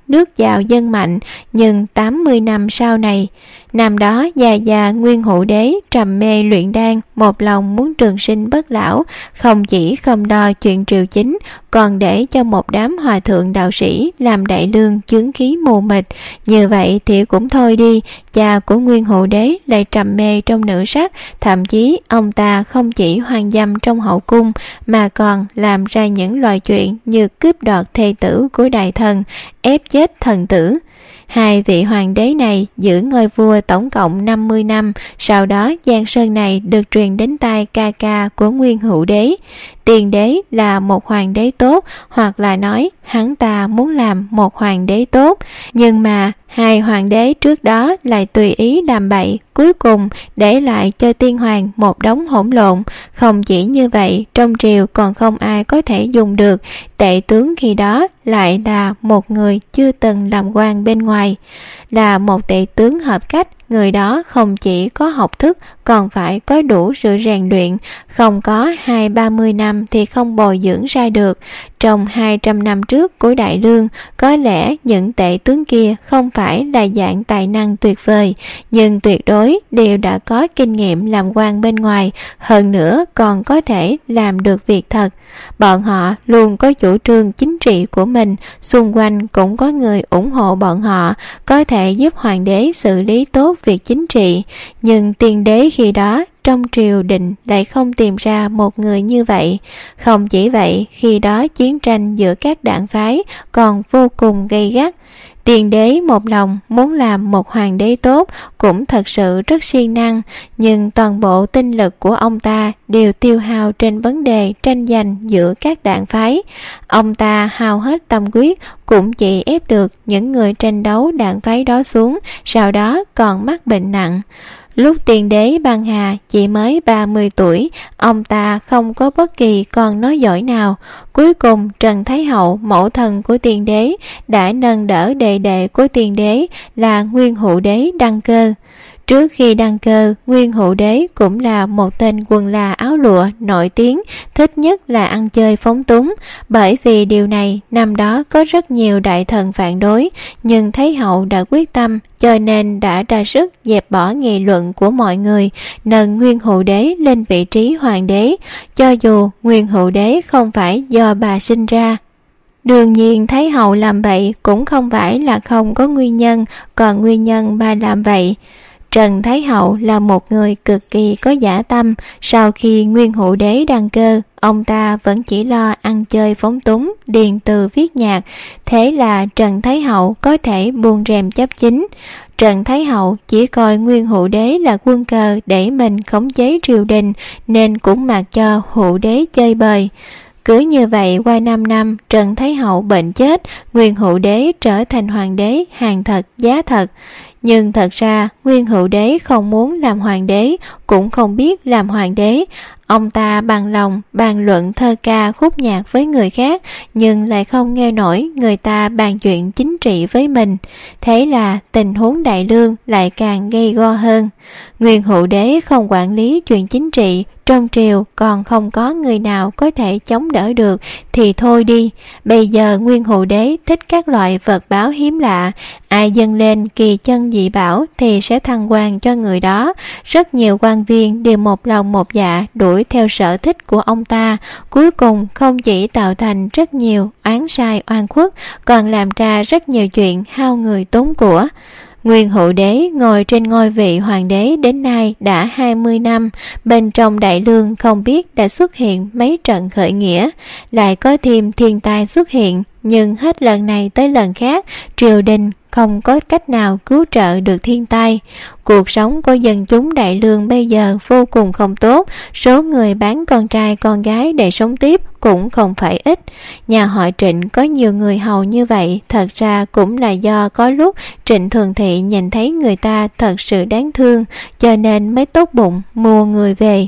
nước giàu dân mạnh, nhưng 80 năm sau này, năm đó già Nguyên Hữu Đế trầm mê luyện đan, một lòng muốn trường sinh bất lão, không chỉ không đo chuyện triều chính, còn để cho một đám hòa thượng đạo sĩ làm đại lương chướng khí mù mịt. Như vậy thì cũng thôi đi, cha của Nguyên Hữu Đế lại trầm mê trong nữ sắc, thậm chí ông ta không chỉ hoang dâm trong hậu cung mà còn làm ra những loại chuyện như cướp đoạt thê tử của đại thần, ép chết thần tử. Hai vị hoàng đế này giữ ngôi vua tổng cộng 50 năm, sau đó giang sơn này được truyền đến tai ca ca của Nguyên Hữu Đế. Tiền đế là một hoàng đế tốt, hoặc là nói hắn ta muốn làm một hoàng đế tốt, nhưng mà hai hoàng đế trước đó lại tùy ý làm bậy, cuối cùng để lại cho tiên hoàng một đống hỗn lộn. Không chỉ như vậy, trong triều còn không ai có thể dùng được, tể tướng khi đó lại là một người chưa từng làm quan bên ngoài, là một tể tướng hợp cách. Người đó không chỉ có học thức, còn phải có đủ sự rèn luyện, không có 20-30 năm thì không bồi dưỡng ra được. Trong 200 năm trước của Đại Lương, có lẽ những tể tướng kia không phải là dạng tài năng tuyệt vời, nhưng tuyệt đối đều đã có kinh nghiệm làm quan bên ngoài, hơn nữa còn có thể làm được việc thật. Bọn họ luôn có chủ trương chính trị của mình, xung quanh cũng có người ủng hộ bọn họ, có thể giúp hoàng đế xử lý tốt việc chính trị. Nhưng tiên đế khi đó trong triều đình lại không tìm ra một người như vậy. Không chỉ vậy, khi đó chiến tranh giữa các đảng phái còn vô cùng gay gắt. Tiền đế một lòng muốn làm một hoàng đế tốt, cũng thật sự rất siêng năng, nhưng toàn bộ tinh lực của ông ta đều tiêu hao trên vấn đề tranh giành giữa các đảng phái. Ông ta hao hết tâm huyết cũng chỉ ép được những người tranh đấu đảng phái đó xuống, sau đó còn mắc bệnh nặng. Lúc tiền đế Băng Hà chỉ mới 30 tuổi, ông ta không có bất kỳ con nói giỏi nào. Cuối cùng Trần Thái Hậu, mẫu thần của tiền đế, đã nâng đỡ đệ đệ của tiền đế là Nguyên Hữu Đế đăng cơ. Trước khi đăng cơ, Nguyên Hữu Đế cũng là một tên quần là áo lụa nổi tiếng, thích nhất là ăn chơi phóng túng. Bởi vì điều này, năm đó có rất nhiều đại thần phản đối, nhưng Thái Hậu đã quyết tâm, cho nên đã ra sức dẹp bỏ nghị luận của mọi người, nâng Nguyên Hữu Đế lên vị trí hoàng đế, cho dù Nguyên Hữu Đế không phải do bà sinh ra. Đương nhiên Thái Hậu làm vậy cũng không phải là không có nguyên nhân, còn nguyên nhân bà làm vậy. Trần Thái Hậu là một người cực kỳ có dã tâm. Sau khi Nguyên Hữu Đế đăng cơ, ông ta vẫn chỉ lo ăn chơi phóng túng, điền từ viết nhạc. Thế là Trần Thái Hậu có thể buông rèm chấp chính. Trần Thái Hậu chỉ coi Nguyên Hữu Đế là quân cờ để mình khống chế triều đình, nên cũng mặc cho Hữu Đế chơi bời. Cứ như vậy qua 5 năm, Trần Thái Hậu bệnh chết, Nguyên Hữu Đế trở thành hoàng đế hàng thật giá thật. Nhưng thật ra Nguyên Hữu Đế không muốn làm hoàng đế, cũng không biết làm hoàng đế. Ông ta bằng lòng bàn luận thơ ca khúc nhạc với người khác, nhưng lại không nghe nổi người ta bàn chuyện chính trị với mình. Thế là tình huống Đại Lương lại càng gay go hơn. Nguyên Hữu Đế không quản lý chuyện chính trị, trong triều còn không có người nào có thể chống đỡ được thì thôi đi. Bây giờ Nguyên Hữu Đế thích các loại vật báo hiếm lạ, ai dâng lên kỳ chân dị bảo thì sẽ thăng quan cho người đó. Rất nhiều quan viên đều một lòng một dạ đuổi theo sở thích của ông ta, cuối cùng không chỉ tạo thành rất nhiều oán sai oan khuất, còn làm ra rất nhiều chuyện hao người tốn của. Nguyên Hữu Đế ngồi trên ngôi vị hoàng đế đến nay đã 20 năm, bên trong Đại Lương không biết đã xuất hiện mấy trận khởi nghĩa, lại có thêm thiên tai xuất hiện, nhưng hết lần này tới lần khác, triều đình không có cách nào cứu trợ được thiên tai. Cuộc sống của dân chúng Đại Lương bây giờ vô cùng không tốt, số người bán con trai con gái để sống tiếp cũng không phải ít. Nhà họ Trịnh có nhiều người hầu như vậy, thật ra cũng là do có lúc Trịnh Thường Thị nhìn thấy người ta thật sự đáng thương, cho nên mới tốt bụng mua người về.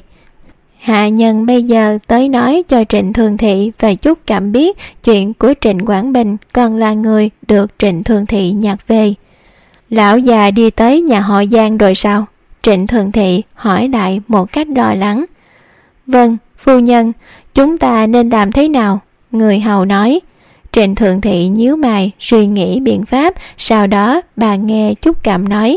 Hạ nhân bây giờ tới nói cho Trịnh Thường Thị và Chúc Cảm biết chuyện của Trịnh Quảng Bình còn là người được Trịnh Thường Thị nhặt về. Lão già đi tới nhà họ Giang rồi sao? Trịnh Thường Thị hỏi lại một cách lo lắng. Vâng, phu nhân, chúng ta nên làm thế nào? Người hầu nói. Trịnh Thượng Thị nhíu mày suy nghĩ biện pháp. Sau đó bà nghe Trúc Cẩm nói: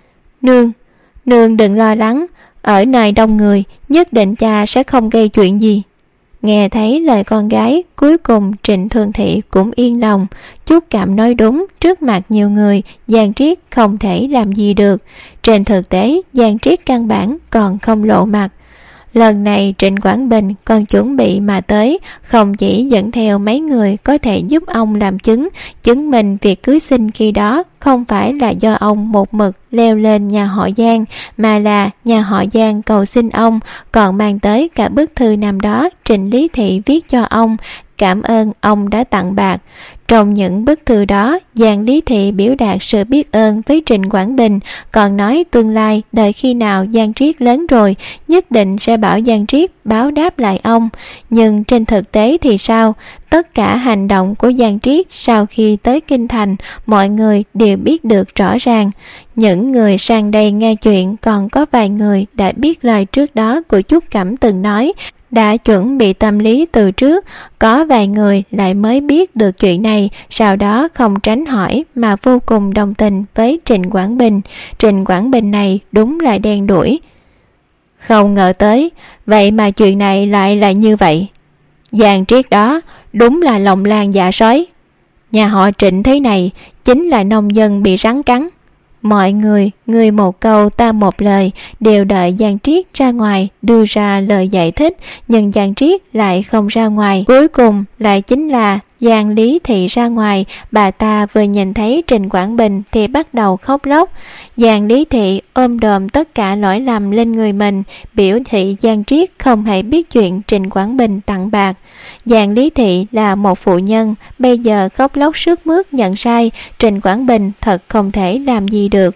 Nương đừng lo lắng, ở nơi đông người nhất định cha sẽ không gây chuyện gì. Nghe thấy lời con gái, cuối cùng Trịnh Thượng Thị cũng yên lòng. Trúc Cẩm nói đúng, trước mặt nhiều người Giang Triết không thể làm gì được. Trên thực tế Giang Triết căn bản còn không lộ mặt. Lần này Trịnh Quảng Bình còn chuẩn bị mà tới, không chỉ dẫn theo mấy người có thể giúp ông làm chứng minh việc cưới xin khi đó không phải là do ông một mực leo lên nhà họ Giang, mà là nhà họ Giang cầu xin ông, còn mang tới cả bức thư năm đó Trịnh Lý Thị viết cho ông, cảm ơn ông đã tặng bạc. Trong những bức thư đó, Giang Lý Thị biểu đạt sự biết ơn với Trịnh Quảng Bình, còn nói tương lai đợi khi nào Giang Triết lớn rồi nhất định sẽ bảo Giang Triết báo đáp lại ông. Nhưng trên thực tế thì sao? Tất cả hành động của Giang Triết sau khi tới Kinh Thành mọi người đều biết được rõ ràng. Những người sang đây nghe chuyện còn có vài người đã biết lời trước đó của Trúc Cẩm từng nói, đã chuẩn bị tâm lý từ trước. Có vài người lại mới biết được chuyện này, sau đó không tránh hỏi mà vô cùng đồng tình với Trịnh Quảng Bình. Trịnh Quảng Bình này đúng là đen đủi. Không ngờ tới, vậy mà chuyện này lại là như vậy. Giang Triết đó đúng là lòng lang dạ sói. Nhà họ Trịnh thế này chính là nông dân bị rắn cắn. Mọi người một câu ta một lời, đều đợi Giang Triết ra ngoài đưa ra lời giải thích, nhưng Giang Triết lại không ra ngoài. Cuối cùng lại chính là Giang Lý Thị ra ngoài. Bà ta vừa nhìn thấy Trịnh Quảng Bình thì bắt đầu khóc lóc. Giang Lý Thị ôm đồm tất cả lỗi lầm lên người mình, biểu thị Giang Triết không hề biết chuyện Trịnh Quảng Bình tặng bạc. Giang Lý Thị là một phụ nhân, bây giờ khóc lóc sướt mướt nhận sai, Trịnh Quảng Bình thật không thể làm gì được.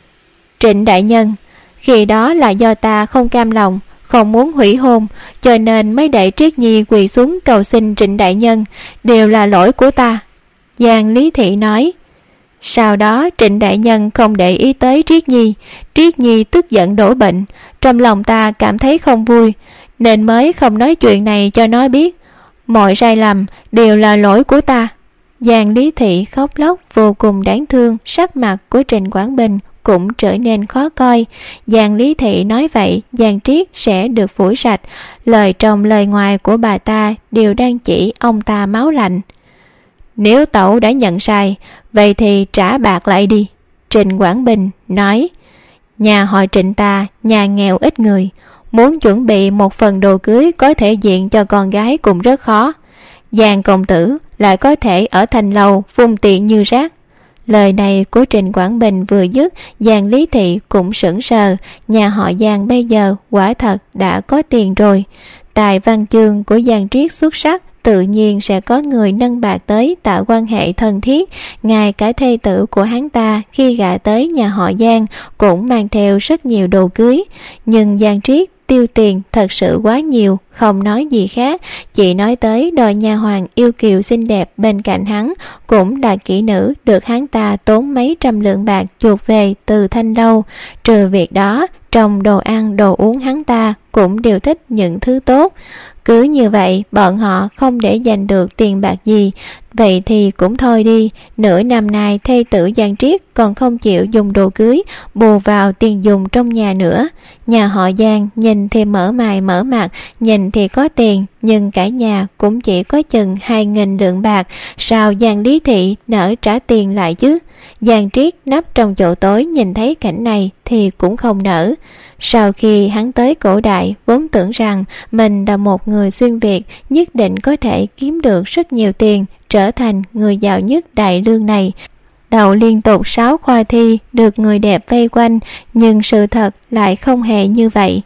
Trịnh đại nhân, khi đó là do ta không cam lòng, không muốn hủy hôn, cho nên mới để Triết Nhi quỳ xuống cầu xin Trịnh đại nhân, đều là lỗi của ta. Giang Lý Thị nói. Sau đó Trịnh đại nhân không để ý tới Triết Nhi tức giận đổ bệnh, trong lòng ta cảm thấy không vui, nên mới không nói chuyện này cho nó biết. Mọi sai lầm đều là lỗi của ta. Giang Lý Thị khóc lóc vô cùng đáng thương, sắc mặt của Trịnh Quảng Bình cũng trở nên khó coi. Giang Lý Thị nói vậy Giang Triết sẽ được phủi sạch, lời trong lời ngoài của bà ta đều đang chỉ ông ta máu lạnh. Nếu tẩu đã nhận sai, vậy thì trả bạc lại đi. Trịnh Quảng Bình nói. Nhà họ Trịnh ta nhà nghèo ít người, muốn chuẩn bị một phần đồ cưới có thể diện cho con gái cũng rất khó. Giang công tử lại có thể ở thành lầu phung tiền như rác. Lời này của Trịnh Quảng Bình vừa dứt, Giang Lý Thị cũng sững sờ. Nhà họ Giang bây giờ quả thật đã có tiền rồi. Tài văn chương của Giang Triết xuất sắc, tự nhiên sẽ có người nâng bạc tới tạo quan hệ thân thiết. Ngay cả thê tử của hắn ta khi gả tới nhà họ Giang cũng mang theo rất nhiều đồ cưới. Nhưng Giang Triết tiêu tiền thật sự quá nhiều, không nói gì khác, chỉ nói tới đòi nha hoàn yêu kiều xinh đẹp bên cạnh hắn, cũng là kỹ nữ được hắn ta tốn mấy trăm lượng bạc chuộc về từ Thanh Lâu. Trừ việc đó, trong đồ ăn đồ uống hắn ta cũng đều thích những thứ tốt. Cứ như vậy bọn họ không để dành được tiền bạc gì. Vậy thì cũng thôi đi, nửa năm nay thê tử Giang Triết còn không chịu dùng đồ cưới, bù vào tiền dùng trong nhà nữa. Nhà họ Giang nhìn thì mở mày mở mặt, nhìn thì có tiền, nhưng cả nhà cũng chỉ có chừng 2.000 lượng bạc. Sao Giang Lý Thị nỡ trả tiền lại chứ? Giang Triết nấp trong chỗ tối nhìn thấy cảnh này thì cũng không nỡ. Sau khi hắn tới cổ đại, vốn tưởng rằng mình là một người xuyên Việt, nhất định có thể kiếm được rất nhiều tiền, trở thành người giàu nhất đại lương này. Đậu liên tục 6 khoa thi, được người đẹp vây quanh, nhưng sự thật lại không hề như vậy.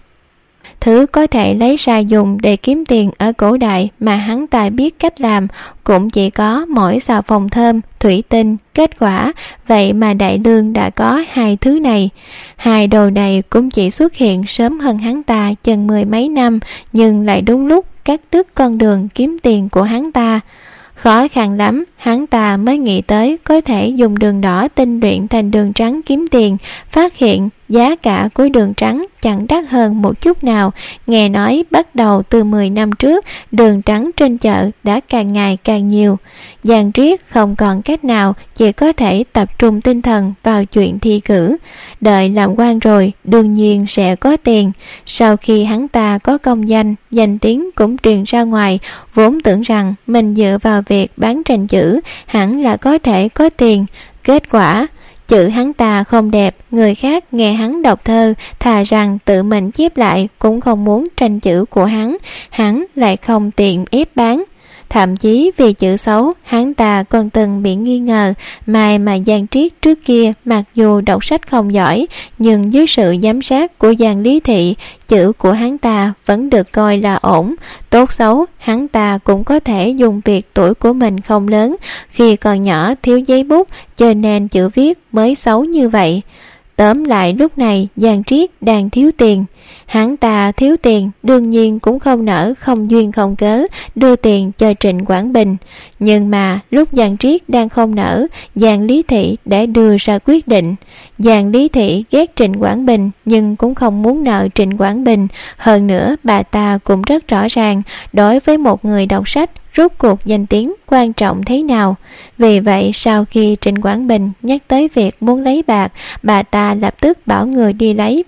Thứ có thể lấy ra dùng để kiếm tiền ở cổ đại mà hắn ta biết cách làm cũng chỉ có mỗi xà phòng thơm, thủy tinh. Kết quả vậy mà đại lương đã có 2 thứ này. 2 đồ này cũng chỉ xuất hiện sớm hơn hắn ta chừng 10 mấy năm, nhưng lại đúng lúc cắt đứt con đường kiếm tiền của hắn ta. Khó khăn lắm hắn ta mới nghĩ tới có thể dùng đường đỏ tinh luyện thành đường trắng kiếm tiền, phát hiện giá cả của đường trắng chẳng đắt hơn một chút nào. Nghe nói bắt đầu từ 10 năm trước, đường trắng trên chợ đã càng ngày càng nhiều. Giang Triết không còn cách nào, chỉ có thể tập trung tinh thần vào chuyện thi cử. Đợi làm quan rồi, đương nhiên sẽ có tiền. Sau khi hắn ta có công danh, danh tiếng cũng truyền ra ngoài, vốn tưởng rằng mình dựa vào việc bán tranh chữ hẳn là có thể có tiền. Kết quả chữ hắn ta không đẹp, người khác nghe hắn đọc thơ thà rằng tự mình chép lại cũng không muốn tranh chữ của hắn lại không tiện ép bán. Thậm chí vì chữ xấu, hắn ta còn từng bị nghi ngờ. Mà Giang Triết trước kia mặc dù đọc sách không giỏi, nhưng dưới sự giám sát của Giang Lý Thị, chữ của hắn ta vẫn được coi là ổn. Tốt xấu, hắn ta cũng có thể dùng việc tuổi của mình không lớn, khi còn nhỏ thiếu giấy bút, cho nên chữ viết mới xấu như vậy. Tóm lại lúc này Giang Triết đang thiếu tiền. Hắn ta thiếu tiền đương nhiên cũng không nỡ không duyên không cớ đưa tiền cho Trịnh Quảng Bình. Nhưng mà lúc Giang Triết đang không nỡ, Giang Lý Thị đã đưa ra quyết định. Giang Lý Thị ghét Trịnh Quảng Bình nhưng cũng không muốn nợ Trịnh Quảng Bình. Hơn nữa bà ta cũng rất rõ ràng đối với một người đọc sách rốt cuộc danh tiếng quan trọng thế nào. Vì vậy sau khi Trịnh Quảng Bình nhắc tới việc muốn lấy bạc, bà ta lập tức bảo người đi lấy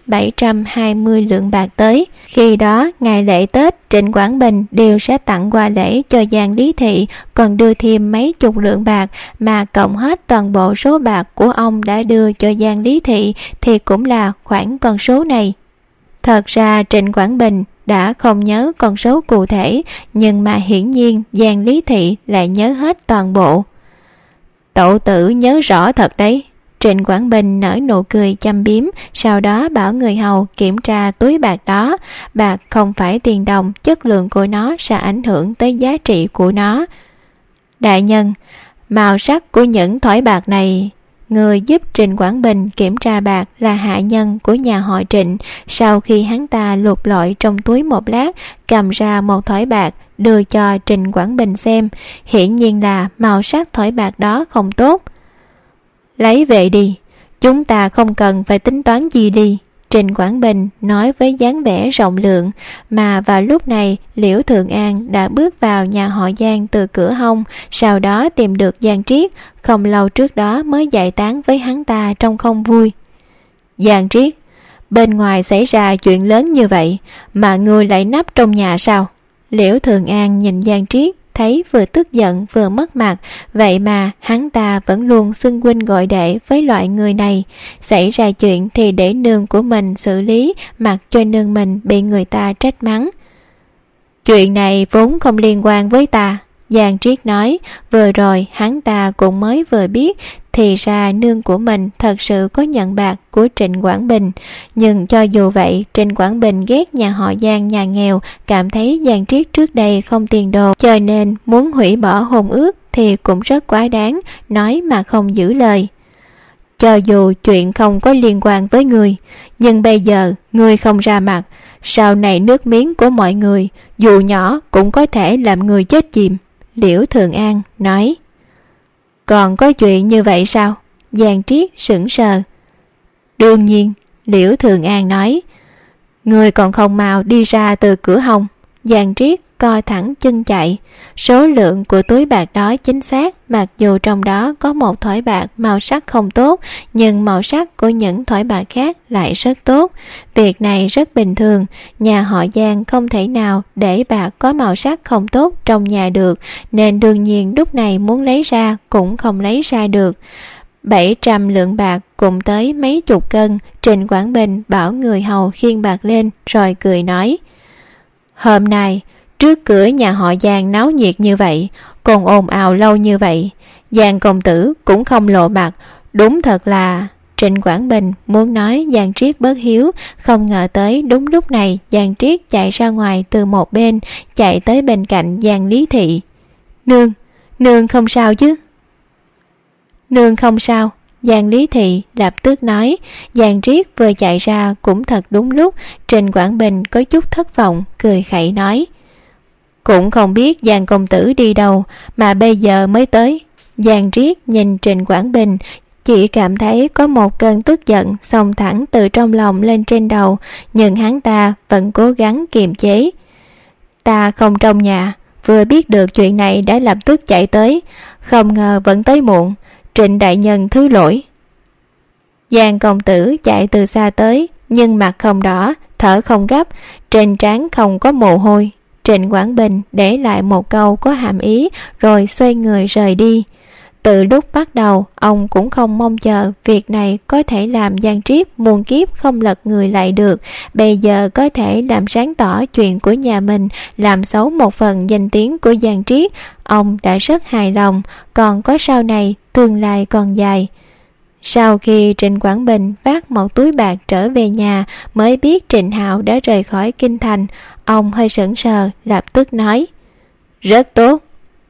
720 lượng bạc tới. Khi đó ngày lễ Tết, Trịnh Quảng Bình đều sẽ tặng quà lễ cho Giang Lý Thị, còn đưa thêm mấy chục lượng bạc, mà cộng hết toàn bộ số bạc của ông đã đưa cho Giang Lý Thị thì cũng là khoản con số này. Thật ra Trịnh Quảng Bình đã không nhớ con số cụ thể, nhưng mà hiển nhiên Giang Lý Thị lại nhớ hết toàn bộ. Tẩu tử nhớ rõ thật đấy. Trịnh Quảng Bình nở nụ cười châm biếm, sau đó bảo người hầu kiểm tra túi bạc đó. Bạc không phải tiền đồng, chất lượng của nó sẽ ảnh hưởng tới giá trị của nó. Đại nhân, màu sắc của những thỏi bạc này... Người giúp Trịnh Quảng Bình kiểm tra bạc là hạ nhân của nhà họ Trịnh. Sau khi hắn ta lục lọi trong túi một lát, cầm ra một thỏi bạc đưa cho Trịnh Quảng Bình xem. Hiển nhiên là màu sắc thỏi bạc đó không tốt. Lấy về đi, chúng ta không cần phải tính toán gì đi, Trịnh Quảng Bình nói với dáng vẻ rộng lượng. Mà vào lúc này Liễu Thượng An đã bước vào nhà họ Giang từ cửa hông, sau đó tìm được Giang Triết, không lâu trước đó mới giải tán với hắn ta trong không vui. Giang Triết, bên ngoài xảy ra chuyện lớn như vậy mà ngươi lại nấp trong nhà sao? Liễu Thượng An nhìn Giang Triết thấy vừa tức giận vừa mất mặt, vậy mà hắn ta vẫn luôn xưng huynh gọi đệ với loại người này. Xảy ra chuyện thì để nương của mình xử lý, mặc cho nương mình bị người ta trách mắng. Chuyện này vốn không liên quan với ta, Giang Triết nói. Vừa rồi hắn ta cũng mới vừa biết, thì ra nương của mình thật sự có nhận bạc của Trịnh Quảng Bình. Nhưng cho dù vậy, Trịnh Quảng Bình ghét nhà họ Giang nhà nghèo, cảm thấy Giang Triết trước đây không tiền đồ, cho nên muốn hủy bỏ hôn ước thì cũng rất quá đáng, nói mà không giữ lời. Cho dù chuyện không có liên quan với người, nhưng bây giờ người không ra mặt, sau này nước miếng của mọi người dù nhỏ cũng có thể làm người chết chìm, Liễu Thượng An nói. Còn có chuyện như vậy sao? Giang Triết sững sờ. Đương nhiên, Liễu Thượng An nói. Người còn không mau đi ra từ cửa hông. Giang Triết co thẳng chân chạy. Số lượng của túi bạc đó chính xác, mặc dù trong đó có một thỏi bạc màu sắc không tốt, nhưng màu sắc của những thỏi bạc khác lại rất tốt. Việc này rất bình thường, nhà họ Giang không thể nào để bạc có màu sắc không tốt trong nhà được, nên đương nhiên lúc này muốn lấy ra cũng không lấy ra được. 700 lượng bạc cùng tới mấy chục cân. Trịnh Quảng Bình bảo người hầu khiêng bạc lên rồi cười nói. Hôm nay trước cửa nhà họ Giang náo nhiệt như vậy, còn ồn ào lâu như vậy, Giang công tử cũng không lộ mặt, đúng thật là... Trịnh Quảng Bình muốn nói Giang Triết bất hiếu, không ngờ tới đúng lúc này Giang Triết chạy ra ngoài từ một bên, chạy tới bên cạnh Giang Lý Thị. Nương không sao chứ? Nương không sao, Giang Lý Thị lập tức nói. Giang Triết vừa chạy ra cũng thật đúng lúc. Trịnh Quảng Bình có chút thất vọng, cười khẩy nói. Cũng không biết Giang công tử đi đâu mà bây giờ mới tới. Giang Triết nhìn Trịnh Quảng Bình, chỉ cảm thấy có một cơn tức giận xông thẳng từ trong lòng lên trên đầu, nhưng hắn ta vẫn cố gắng kiềm chế. Ta không trong nhà, vừa biết được chuyện này đã lập tức chạy tới, không ngờ vẫn tới muộn, Trịnh đại nhân thứ lỗi. Giang công tử chạy từ xa tới, nhưng mặt không đỏ, thở không gấp, trên trán không có mồ hôi. Trịnh Quảng Bình để lại một câu có hàm ý rồi xoay người rời đi. Từ lúc bắt đầu, ông cũng không mong chờ việc này có thể làm Giang Triết muôn kiếp không lật người lại được. Bây giờ có thể làm sáng tỏ chuyện của nhà mình, làm xấu một phần danh tiếng của Giang Triết, ông đã rất hài lòng. Còn có sau này, tương lai còn dài. Sau khi Trịnh Quảng Bình vác một túi bạc trở về nhà mới biết Trịnh Hạo đã rời khỏi kinh thành, ông hơi sững sờ, lập tức nói: rất tốt.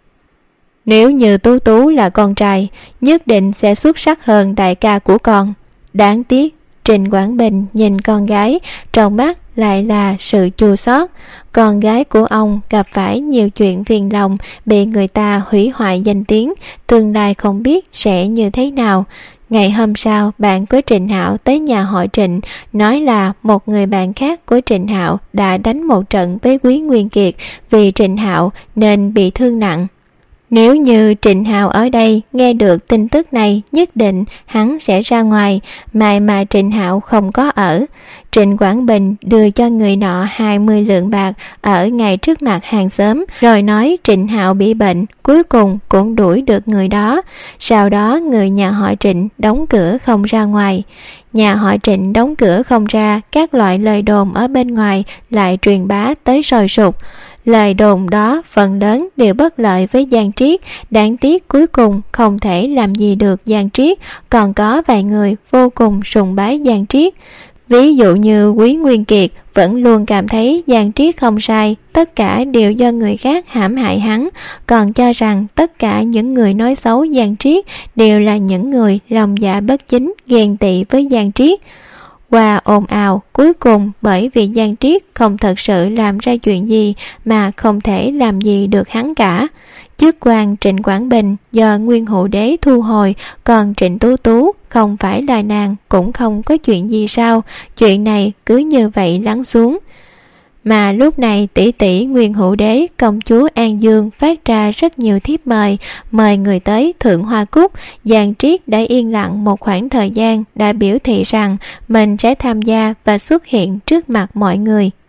Nếu như Tú Tú là con trai, nhất định sẽ xuất sắc hơn đại ca của con. Đáng tiếc. Trịnh Quảng Bình nhìn con gái, trong mắt lại là sự chua xót. Con gái của ông gặp phải nhiều chuyện phiền lòng, bị người ta hủy hoại danh tiếng, tương lai không biết sẽ như thế nào. Ngày hôm sau, bạn của Trịnh Hạo tới nhà họ Trịnh, nói là một người bạn khác của Trịnh Hạo đã đánh một trận với Quý Nguyên Kiệt, vì Trịnh Hạo nên bị thương nặng. Nếu như Trịnh Hạo ở đây nghe được tin tức này, nhất định hắn sẽ ra ngoài, mà Trịnh Hạo không có ở. Trịnh Quảng Bình đưa cho người nọ 20 lượng bạc ở ngay trước mặt hàng xóm, rồi nói Trịnh Hạo bị bệnh, cuối cùng cũng đuổi được người đó. Sau đó người nhà họ Trịnh đóng cửa không ra ngoài. Nhà họ Trịnh đóng cửa không ra, các loại lời đồn ở bên ngoài lại truyền bá tới sôi sục. Lời đồn đó phần lớn đều bất lợi với Giang Triết, đáng tiếc cuối cùng không thể làm gì được Giang Triết, còn có vài người vô cùng sùng bái Giang Triết. Ví dụ như Quý Nguyên Kiệt vẫn luôn cảm thấy Giang Triết không sai, tất cả đều do người khác hãm hại hắn, còn cho rằng tất cả những người nói xấu Giang Triết đều là những người lòng dạ bất chính, ghen tị với Giang Triết. Qua ồn ào, cuối cùng bởi vì Giang Triết không thật sự làm ra chuyện gì mà không thể làm gì được hắn cả. Chức quan Trịnh Quảng Bình do Nguyên Hữu Đế thu hồi, còn Trịnh Tú Tú không phải là nàng, cũng không có chuyện gì sao. Chuyện này cứ như vậy lắng xuống. Mà lúc này tỷ tỷ Nguyên Hữu Đế, công chúa An Dương phát ra rất nhiều thiếp mời người tới thượng hoa cúc. Giang Triết đã yên lặng một khoảng thời gian, đã biểu thị rằng mình sẽ tham gia và xuất hiện trước mặt mọi người.